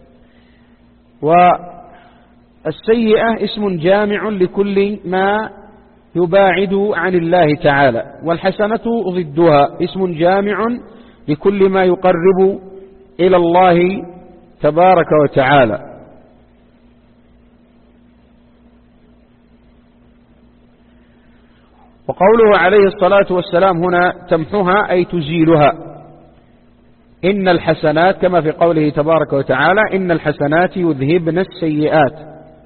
والسيئة اسم جامع لكل ما يباعد عن الله تعالى، والحسنة ضدها اسم جامع لكل ما يقرب إلى الله تبارك وتعالى. وقوله عليه الصلاة والسلام هنا تمحها أي تزيلها. إن الحسنات كما في قوله تبارك وتعالى: إن الحسنات يذهبن السيئات.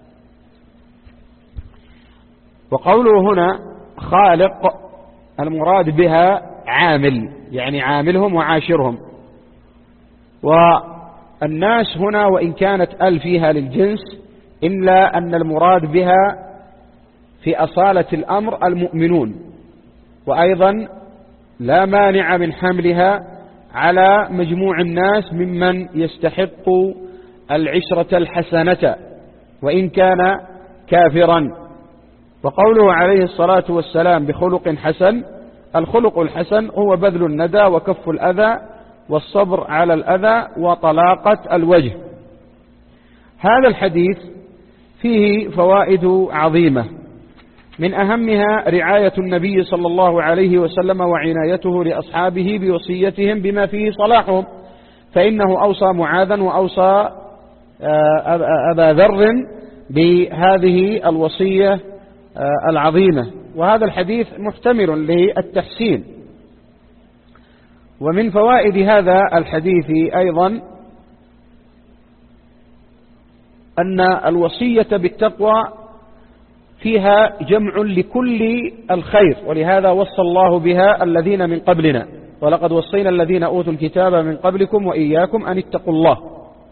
وقوله هنا خالق المراد بها عامل، يعني عاملهم وعاشرهم. والناس هنا وإن كانت ال فيها للجنس، إلا أن المراد بها في أصالة الأمر المؤمنون، وأيضا لا مانع من حملها على مجموع الناس ممن يستحق العشرة الحسنة وإن كان كافرا. وقوله عليه الصلاة والسلام بخلق حسن، الخلق الحسن هو بذل الندى وكف الأذى والصبر على الأذى وطلاقة الوجه. هذا الحديث فيه فوائد عظيمة، من أهمها رعاية النبي صلى الله عليه وسلم وعنايته لأصحابه بوصيتهم بما فيه صلاحهم، فإنه أوصى معاذا وأوصى أبا ذر بهذه الوصية العظيمة. وهذا الحديث محتمل للتحسين. ومن فوائد هذا الحديث أيضا أن الوصية بالتقوى فيها جمع لكل الخير، ولهذا وصى الله بها الذين من قبلنا: ولقد وصينا الذين أوتوا الكتاب من قبلكم وإياكم أن اتقوا الله.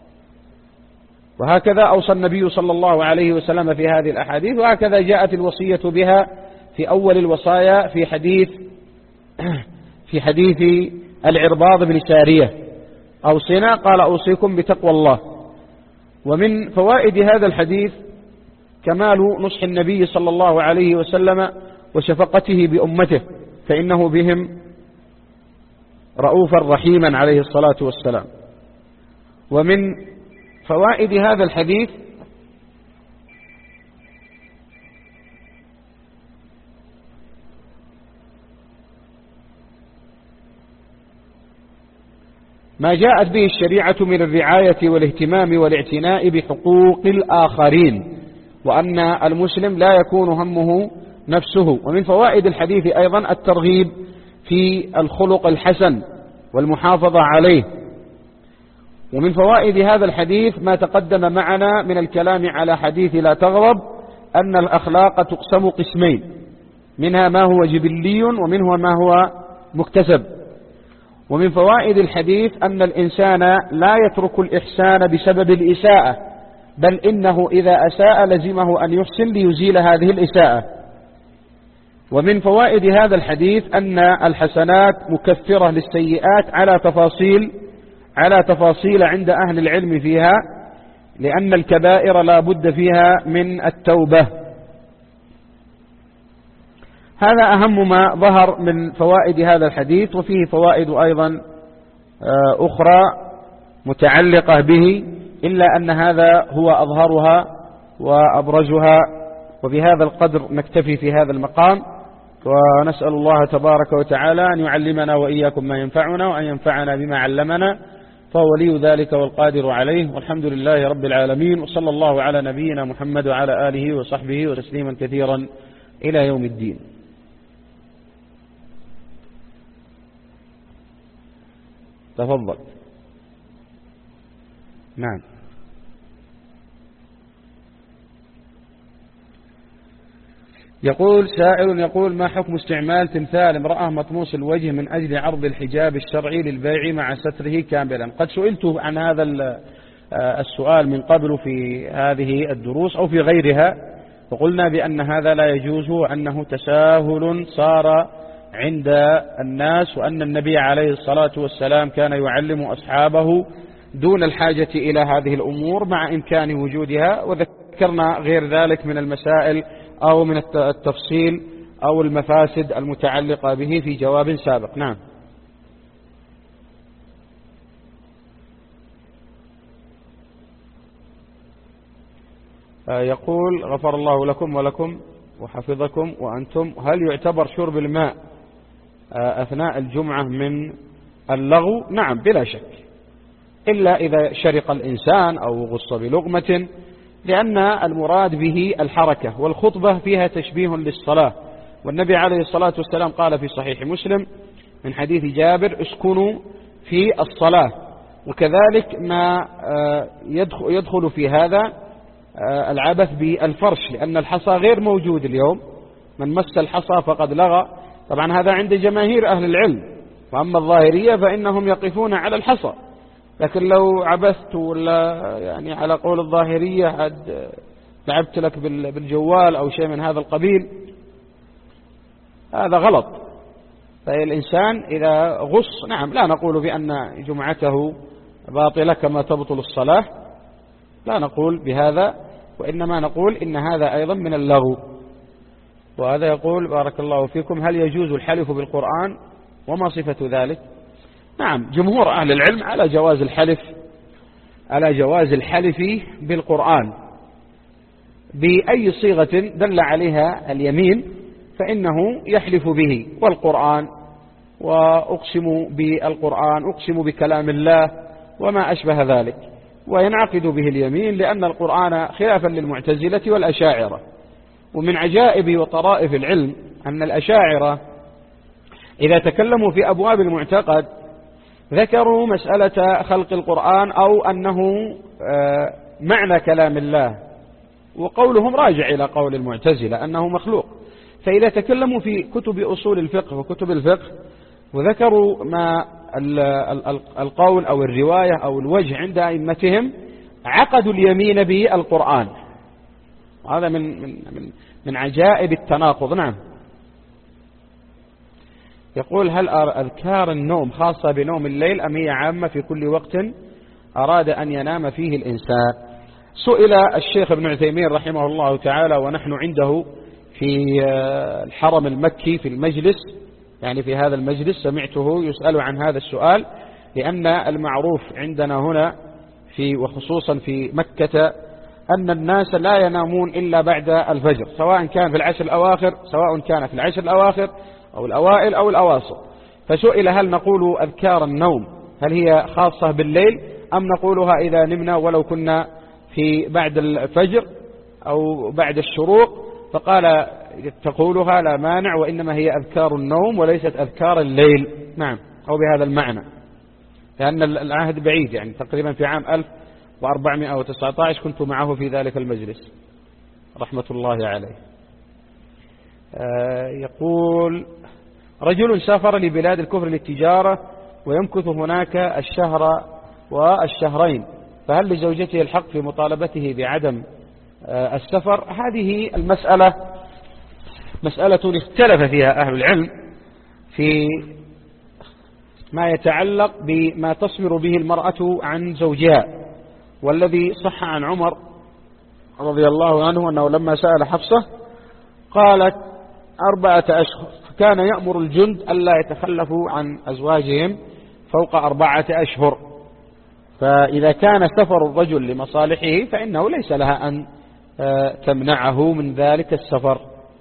وهكذا أوصى النبي صلى الله عليه وسلم في هذه الأحاديث، وهكذا جاءت الوصية بها في أول الوصايا في حديث في حديث العرباض بن سارية: أوصينا، قال: أوصيكم بتقوى الله. ومن فوائد هذا الحديث كمال نصح النبي صلى الله عليه وسلم وشفقته بأمته، فإنه بهم رؤوفا رحيما عليه الصلاة والسلام. ومن فوائد هذا الحديث ما جاءت به الشريعة من الرعاية والاهتمام والاعتناء بحقوق الآخرين، وأن المسلم لا يكون همه نفسه. ومن فوائد الحديث أيضا الترغيب في الخلق الحسن والمحافظة عليه. ومن فوائد هذا الحديث ما تقدم معنا من الكلام على حديث لا تغضب، أن الأخلاق تقسم قسمين، منها ما هو جبلي ومنه ما هو مكتسب. ومن فوائد الحديث أن الإنسان لا يترك الإحسان بسبب الإساءة، بل إنه إذا أساء لزمه أن يحسن ليزيل هذه الإساءة. ومن فوائد هذا الحديث أن الحسنات مكفرة للسيئات على تفاصيل على تفاصيل عند أهل العلم فيها، لأن الكبائر لا بد فيها من التوبة. هذا أهم ما ظهر من فوائد هذا الحديث، وفيه فوائد أيضا أخرى متعلقة به، إلا أن هذا هو أظهرها وأبرزها. وبهذا القدر نكتفي في هذا المقام، ونسأل الله تبارك وتعالى أن يعلمنا وإياكم ما ينفعنا، وأن ينفعنا بما علمنا، فهو ولي ذلك والقادر عليه. والحمد لله رب العالمين، وصلى الله على نبينا محمد وعلى آله وصحبه وتسليما كثيرا إلى يوم الدين. تفضل. نعم. يقول سائل يقول: ما حكم استعمال تمثال امرأة مطموس الوجه من أجل عرض الحجاب الشرعي للبيع مع ستره كاملا؟ قد سئلت عن هذا السؤال من قبل في هذه الدروس أو في غيرها، وقلنا بأن هذا لا يجوز، وأنه تساهل صار عند الناس، وأن النبي عليه الصلاة والسلام كان يعلم أصحابه دون الحاجة إلى هذه الأمور مع إمكان وجودها. وذكرنا غير ذلك من المسائل أو من التفصيل أو المفاسد المتعلقة به في جواب سابق. نعم. يقول: غفر الله لكم ولكم وحفظكم وأنتم، هل يعتبر شرب الماء أثناء الجمعة من اللغو؟ نعم بلا شك، إلا إذا شرق الإنسان أو غص بلغمة، لأن المراد به الحركة، والخطبة فيها تشبيه للصلاة، والنبي عليه الصلاة والسلام قال في صحيح مسلم من حديث جابر: اسكنوا في الصلاة. وكذلك ما يدخل في هذا العبث بالفرش، لأن الحصى غير موجود اليوم، من مس الحصى فقد لغى. طبعا هذا عند جماهير أهل العلم، وأما الظاهرية فإنهم يقفون على الحصى، لكن لو عبثت ولا يعني على قول الظاهرية عاد لعبت لك بالجوال أو شيء من هذا القبيل، هذا غلط. فالإنسان إذا غص، نعم لا نقول بأن جمعته باطلة كما تبطل الصلاة، لا نقول بهذا، وإنما نقول إن هذا أيضا من اللغو. وهذا يقول: بارك الله فيكم، هل يجوز الحلف بالقرآن وما صفة ذلك؟ نعم، جمهور أهل العلم على جواز الحلف على جواز الحلف بالقرآن بأي صيغة دل عليها اليمين فإنه يحلف به، والقرآن، وأقسم بالقرآن، أقسم بكلام الله وما أشبه ذلك، وينعقد به اليمين، لأن القرآن خلافا للمعتزلة والأشاعرة. ومن عجائب وطرائف العلم أن الأشاعرة إذا تكلموا في أبواب المعتقد ذكروا مسألة خلق القرآن أو أنه معنى كلام الله، وقولهم راجع إلى قول المعتزلة أنه مخلوق. فإذا تكلموا في كتب أصول الفقه وكتب الفقه وذكروا ما القول أو الرواية أو الوجه عند أئمتهم، عقدوا اليمين بالقرآن. هذا من من من من عجائب التناقض. نعم. يقول: هل أذكار النوم خاصة بنوم الليل أم هي عامة في كل وقت أراد أن ينام فيه الإنسان؟ سئل الشيخ ابن عثيمين رحمه الله تعالى ونحن عنده في الحرم المكي في المجلس، يعني في هذا المجلس سمعته يسأل عن هذا السؤال، لأن المعروف عندنا هنا في وخصوصا في مكة أن الناس لا ينامون إلا بعد الفجر، سواء كان في العشر الأواخر سواء كان في العشر الأواخر أو الأوائل أو الأواسط. فسئل: هل نقول أذكار النوم هل هي خاصة بالليل أم نقولها إذا نمنا ولو كنا في بعد الفجر أو بعد الشروق؟ فقال: تقولها لا مانع، وإنما هي أذكار النوم وليست أذكار الليل. نعم، أو بهذا المعنى، لأن العهد بعيد، يعني تقريبا في عام ألف وأربعمائة وتسعة عشر كنت معه في ذلك المجلس رحمة الله عليه. آه يقول: رجل سافر لبلاد الكفر للتجارة ويمكث هناك الشهر والشهرين، فهل لزوجته الحق في مطالبته بعدم آه السفر؟ هذه المسألة مسألة اختلف فيها أهل العلم في ما يتعلق بما تصبر به المرأة عن زوجها. والذي صح عن عمر رضي الله عنه أنه لما سأل حفصة قالت أربعة أشهر، فكان يأمر الجند ألا يتخلفوا عن أزواجهم فوق أربعة أشهر. فإذا كان سفر الرجل لمصالحه فإنه ليس لها أن تمنعه من ذلك السفر.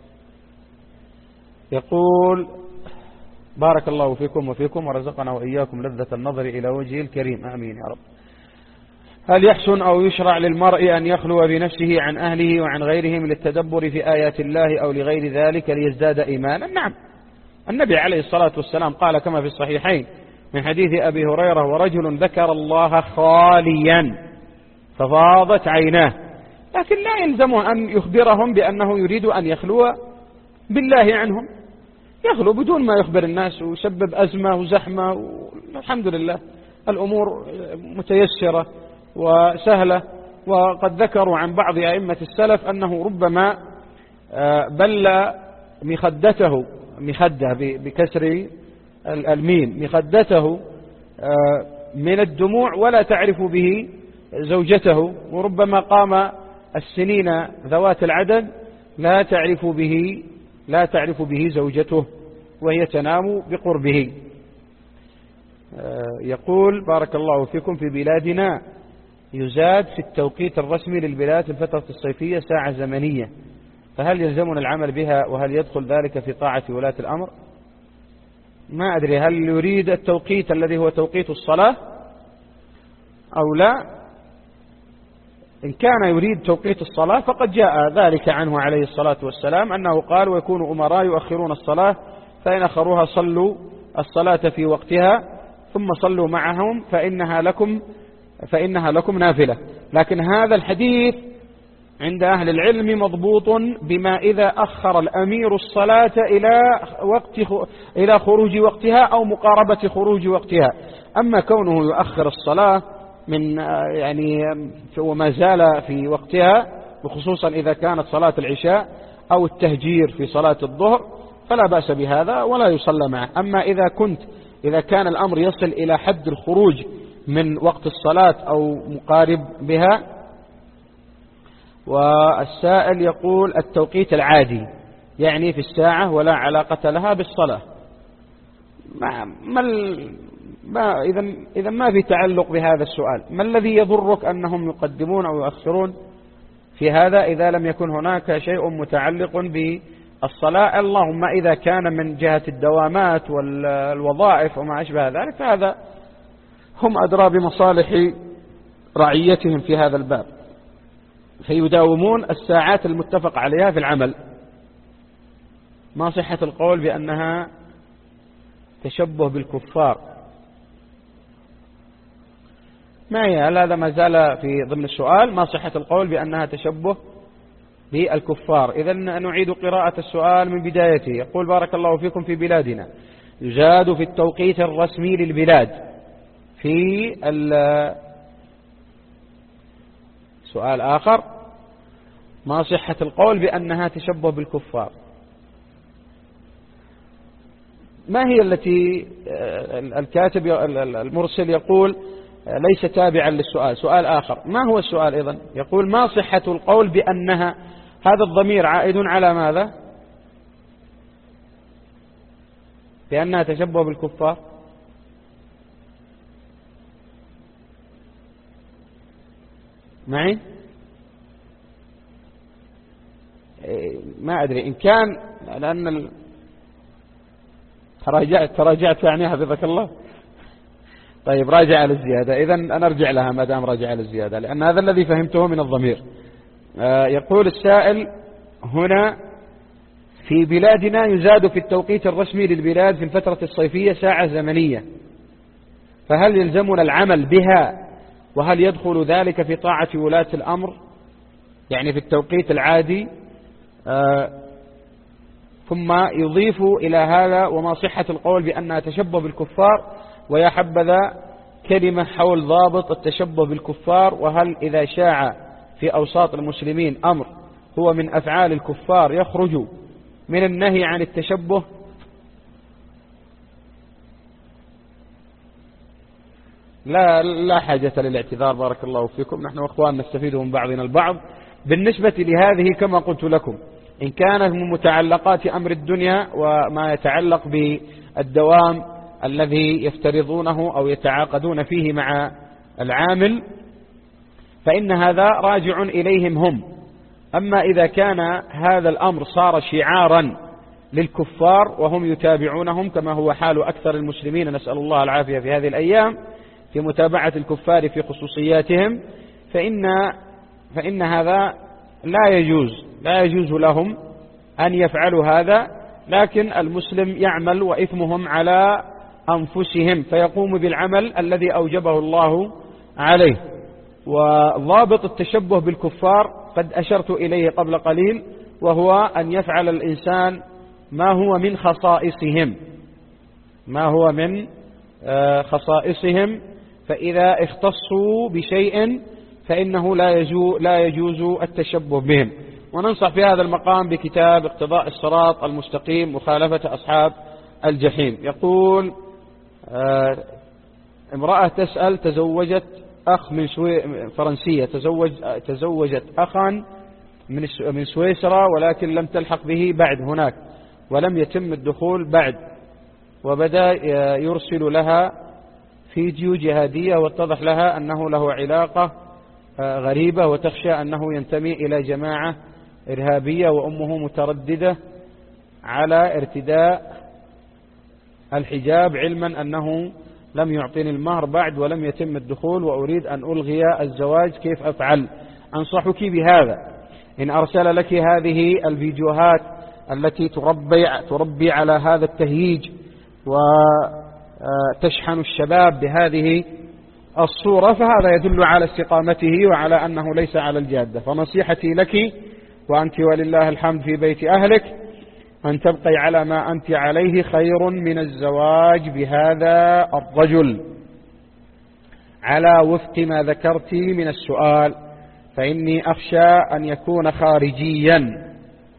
يقول بارك الله فيكم وفيكم ورزقنا وإياكم لذة النظر إلى وجهه الكريم، آمين يا رب. هل يحسن أو يشرع للمرء أن يخلو بنفسه عن أهله وعن غيرهم للتدبر في آيات الله أو لغير ذلك ليزداد إيمانا؟ نعم، النبي عليه الصلاة والسلام قال كما في الصحيحين من حديث أبي هريرة: ورجل ذكر الله خاليا ففاضت عيناه. لكن لا يلزمه أن يخبرهم بأنه يريد أن يخلو بالله عنهم، يخلو بدون ما يخبر الناس ويسبب أزمة وزحمة. والحمد لله الأمور متيسرة وسهلة. وقد ذكروا عن بعض أئمة السلف أنه ربما بل مخدته، مخدة بكسر الميم، مخدته من الدموع ولا تعرف به زوجته، وربما قام السنين ذوات العدد لا تعرف به لا تعرف به زوجته وهي تنام بقربه. يقول بارك الله فيكم: في بلادنا يزاد في التوقيت الرسمي للبلاد في الفترة الصيفية ساعة زمنية، فهل يلزمنا العمل بها وهل يدخل ذلك في طاعة ولاة الأمر؟ ما أدري هل يريد التوقيت الذي هو توقيت الصلاة أو لا. إن كان يريد توقيت الصلاة فقد جاء ذلك عنه عليه الصلاة والسلام أنه قال: ويكون أمراء يؤخرون الصلاة فإن أخروها صلوا الصلاة في وقتها ثم صلوا معهم فإنها لكم فإنها لكم نافلة. لكن هذا الحديث عند أهل العلم مضبوط بما إذا أخر الأمير الصلاة إلى وقت إلى خروج وقتها أو مقاربة خروج وقتها. أما كونه يؤخر الصلاة من يعني وما زال في وقتها، وخصوصا إذا كانت صلاة العشاء أو التهجير في صلاة الظهر، فلا بأس بهذا ولا يصلى معه. أما إذا كنت إذا كان الأمر يصل إلى حد الخروج من وقت الصلاة أو مقارب بها. والسائل يقول: التوقيت العادي يعني في الساعة ولا علاقة لها بالصلاة، ما ما ما إذا إذا ما في تعلق بهذا السؤال، ما الذي يضرك أنهم يقدمون أو يؤخرون في هذا إذا لم يكن هناك شيء متعلق بالصلاة؟ اللهم إذا كان من جهة الدوامات والوظائف وما أشبه ذلك فهذا هم أدرى بمصالح رعيتهم في هذا الباب، فيداومون الساعات المتفق عليها في العمل. ما صحة القول بأنها تشبه بالكفار؟ ما هي؟ هل هذا ما زال في ضمن السؤال؟ ما صحة القول بأنها تشبه بالكفار؟ إذن نعيد قراءة السؤال من بدايته. يقول: بارك الله فيكم: في بلادنا يزاد في التوقيت الرسمي للبلاد في سؤال آخر: ما صحة القول بأنها تشبه بالكفار؟ ما هي التي الكاتب المرسل يقول ليس تابعا للسؤال؟ سؤال آخر. ما هو السؤال أيضا؟ يقول: ما صحة القول بأنها، هذا الضمير عائد على ماذا؟ بأنها تشبه بالكفار. معي؟ ما أدري إن كان، لأن ال... تراجعت تراجعت يعني حفظك الله. طيب راجع على الزيادة، إذن أنا أرجع لها ما دام راجع على الزيادة، لأن هذا الذي فهمته من الضمير. آه يقول السائل هنا: في بلادنا يزاد في التوقيت الرسمي للبلاد في الفترة الصيفية ساعة زمنية، فهل يلزمنا العمل بها وهل يدخل ذلك في طاعة ولاة الأمر؟ يعني في التوقيت العادي. آه ثم يضيف إلى هذا: وما صحة القول بأنها تشبه بالكفار؟ ويا حبذا كلمة حول ضابط التشبه بالكفار، وهل إذا شاع في أوساط المسلمين أمر هو من أفعال الكفار يخرج من النهي عن التشبه؟ لا لا حاجة للاعتذار بارك الله فيكم، نحن أخوان نستفيد من بعضنا البعض. بالنسبة لهذه كما قلت لكم، إن كانت من متعلقات أمر الدنيا وما يتعلق بالدوام الذي يفترضونه أو يتعاقدون فيه مع العامل فإن هذا راجع إليهم هم. أما إذا كان هذا الأمر صار شعارا للكفار وهم يتابعونهم كما هو حال أكثر المسلمين، نسأل الله العافية في هذه الأيام، في متابعة الكفار في خصوصياتهم، فإن, فإن هذا لا يجوز لا يجوز لهم أن يفعلوا هذا. لكن المسلم يعمل وإثمهم على أنفسهم، فيقوم بالعمل الذي أوجبه الله عليه. وضابط التشبه بالكفار قد أشرت إليه قبل قليل، وهو أن يفعل الإنسان ما هو من خصائصهم ما هو من خصائصهم فإذا اختصوا بشيء فإنه لا يجوز, لا يجوز التشبه بهم. وننصح في هذا المقام بكتاب اقتضاء الصراط المستقيم مخالفة أصحاب الجحيم. يقول امرأة تسأل، تزوجت أخ من فرنسية تزوج تزوجت أخا من سويسرا ولكن لم تلحق به بعد هناك ولم يتم الدخول بعد، وبدأ يرسل لها فيديو جهادية واتضح لها أنه له علاقة غريبة وتخشى أنه ينتمي إلى جماعة إرهابية، وأمه مترددة على ارتداء الحجاب علما أنه لم يعطيني المهر بعد ولم يتم الدخول وأريد أن ألغي الزواج، كيف أفعل؟ أنصحك بهذا. إن أرسل لك هذه الفيديوهات التي تربي, تربي على هذا التهييج وتشحن الشباب بهذه الصورة فهذا يدل على استقامته وعلى أنه ليس على الجادة. فنصيحتي لك وأنت ولله الحمد في بيت أهلك أن تبقي على ما أنت عليه خير من الزواج بهذا الرجل على وفق ما ذكرت من السؤال، فإني أخشى أن يكون خارجيا.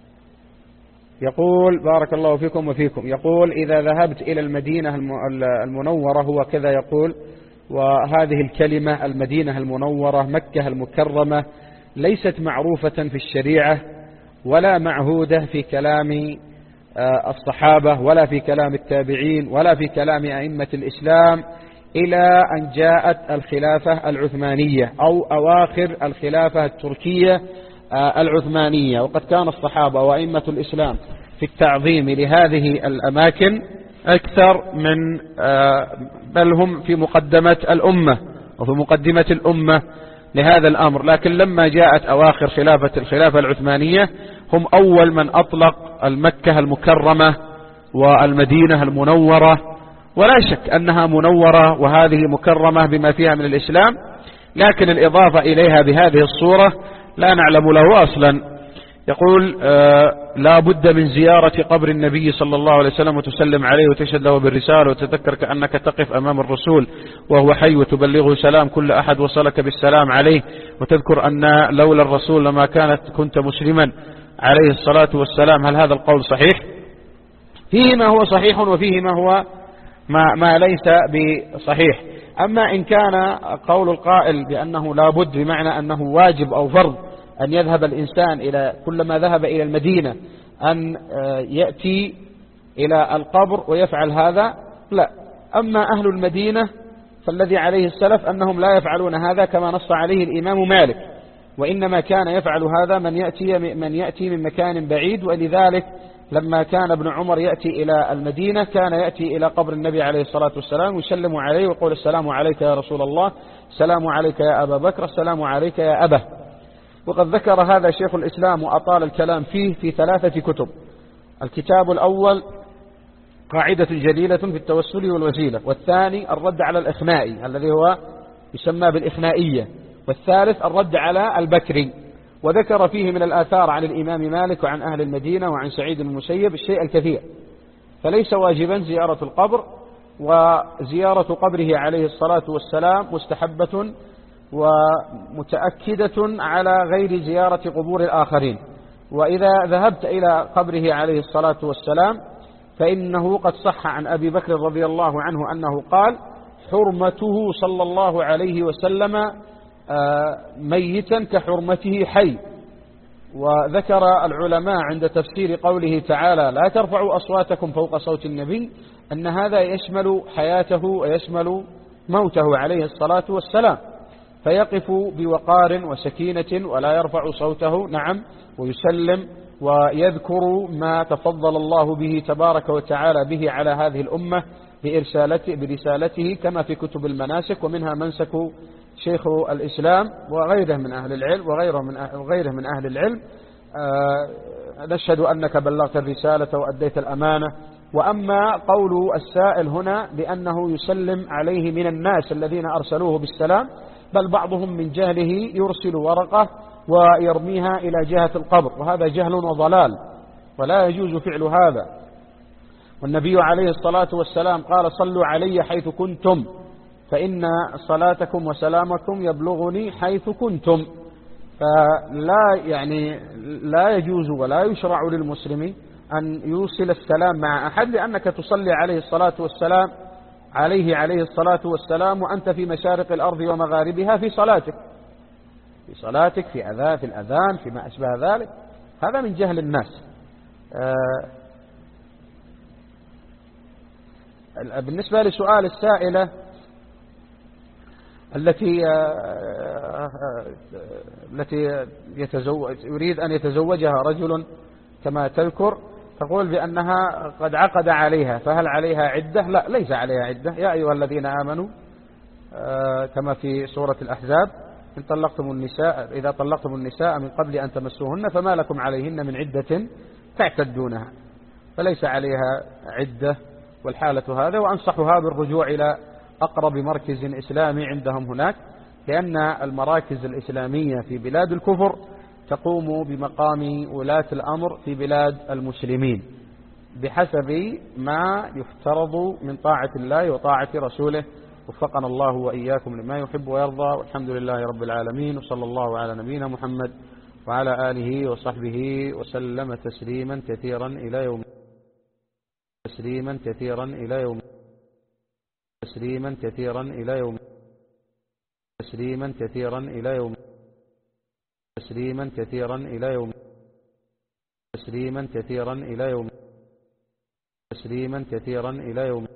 يقول بارك الله فيكم وفيكم، يقول إذا ذهبت إلى المدينة المنورة، هو كذا يقول، وهذه الكلمة المدينة المنورة مكة المكرمة ليست معروفة في الشريعة ولا معهودة في كلام الصحابة ولا في كلام التابعين ولا في كلام أئمة الإسلام إلى أن جاءت الخلافة العثمانية أو أواخر الخلافة التركية العثمانية. وقد كان الصحابة وأئمة الإسلام في التعظيم لهذه الأماكن أكثر من بل هم في مقدمة الأمة وفي مقدمة الأمة لهذا الأمر. لكن لما جاءت أواخر خلافة الخلافة العثمانية هم أول من أطلق المكة المكرمة والمدينة المنورة، ولا شك أنها منورة وهذه مكرمة بما فيها من الإسلام، لكن الإضافة إليها بهذه الصورة لا نعلم له أصلا. يقول آه لا بد من زيارة قبر النبي صلى الله عليه وسلم وتسلم عليه وتشهد له بالرسالة وتذكر كأنك تقف أمام الرسول وهو حي وتبلغه سلام كل أحد وصلك بالسلام عليه، وتذكر أن لولا الرسول لما كانت كنت مسلما عليه الصلاة والسلام. هل هذا القول صحيح؟ فيه ما هو صحيح وفيه ما هو ما, ما ليس بصحيح. أما إن كان قول القائل بأنه لا بد بمعنى أنه واجب أو فرض أن يذهب الإنسان إلى كلما ذهب إلى المدينة أن يأتي إلى القبر ويفعل هذا، لا. أما أهل المدينة فالذي عليه السلف أنهم لا يفعلون هذا كما نص عليه الإمام مالك، وإنما كان يفعل هذا من يأتي من يأتي من مكان بعيد. ولذلك لما كان ابن عمر يأتي إلى المدينة كان يأتي إلى قبر النبي عليه الصلاة والسلام ويسلم عليه ويقول السلام عليك يا رسول الله، السلام عليك يا أبا بكر، السلام عليك يا أبا. وقد ذكر هذا شيخ الإسلام وأطال الكلام فيه في ثلاثة كتب. الكتاب الأول قاعدة جليلة في التوسل والوسيلة، والثاني الرد على الإخنائي الذي هو يسمى بالإخنائية، والثالث الرد على البكري. وذكر فيه من الآثار عن الإمام مالك وعن أهل المدينة وعن سعيد بن المسيب الشيء الكثير. فليس واجبا زيارة القبر، وزيارة قبره عليه الصلاة والسلام مستحبة ومتأكدة على غير زيارة قبور الآخرين. وإذا ذهبت إلى قبره عليه الصلاة والسلام فإنه قد صح عن أبي بكر رضي الله عنه أنه قال: حرمته صلى الله عليه وسلم ميتا كحرمته حي. وذكر العلماء عند تفسير قوله تعالى لا ترفعوا أصواتكم فوق صوت النبي أن هذا يشمل حياته ويشمل موته عليه الصلاة والسلام، فيقف بوقار وسكينة ولا يرفع صوته، نعم، ويسلم ويذكر ما تفضل الله به تبارك وتعالى به على هذه الأمة برسالته, برسالته كما في كتب المناسك، ومنها منسك شيخ الإسلام وغيره من أهل العلم وغيره من أهل, وغيره من أهل العلم. آه نشهد أنك بلغت الرسالة وأديت الأمانة. وأما قول السائل هنا بأنه يسلم عليه من الناس الذين أرسلوه بالسلام، بل بعضهم من جهله يرسل ورقة ويرميها إلى جهة القبر، وهذا جهل وضلال ولا يجوز فعل هذا. والنبي عليه الصلاة والسلام قال صلوا علي حيث كنتم فإن صلاتكم وسلامكم يبلغني حيث كنتم. فلا يعني لا يجوز ولا يشرع للمسلم أن يوصل السلام مع أحد، لأنك تصلي عليه الصلاة والسلام عليه عليه الصلاة والسلام وأنت في مشارق الأرض ومغاربها في صلاتك في صلاتك في أذان في الأذان فيما أشبه ذلك. هذا من جهل الناس. آه بالنسبة لسؤال السائلة التي التي يتزوج يريد أن يتزوجها رجل كما تذكر، تقول بأنها قد عقد عليها، فهل عليها عدة؟ لا، ليس عليها عدة. يا أيها الذين آمنوا كما في سورة الأحزاب إن طلقتم النساء إذا طلقتم النساء من قبل أن تمسوهن فما لكم عليهن من عدة تعتدونها، فليس عليها عدة والحالة هذا. وأنصحها بالرجوع إلى أقرب مركز إسلامي عندهم هناك، لأن المراكز الإسلامية في بلاد الكفر تقوم بمقام ولاة الأمر في بلاد المسلمين بحسب ما يفترض من طاعة الله وطاعة رسوله. وفقنا الله وإياكم لما يحب ويرضى، والحمد لله رب العالمين، وصلى الله على نبينا محمد وعلى آله وصحبه وسلم تسليما كثيرا إلى يوم تسليما كثيرا إلى يوم تسليما كثيرا إلى يوم تسليما كثيرا إلى يوم تسليما كثيرا إلى يوم تسليما كثيرا إلى يوم تسليما كثيرا إلى يوم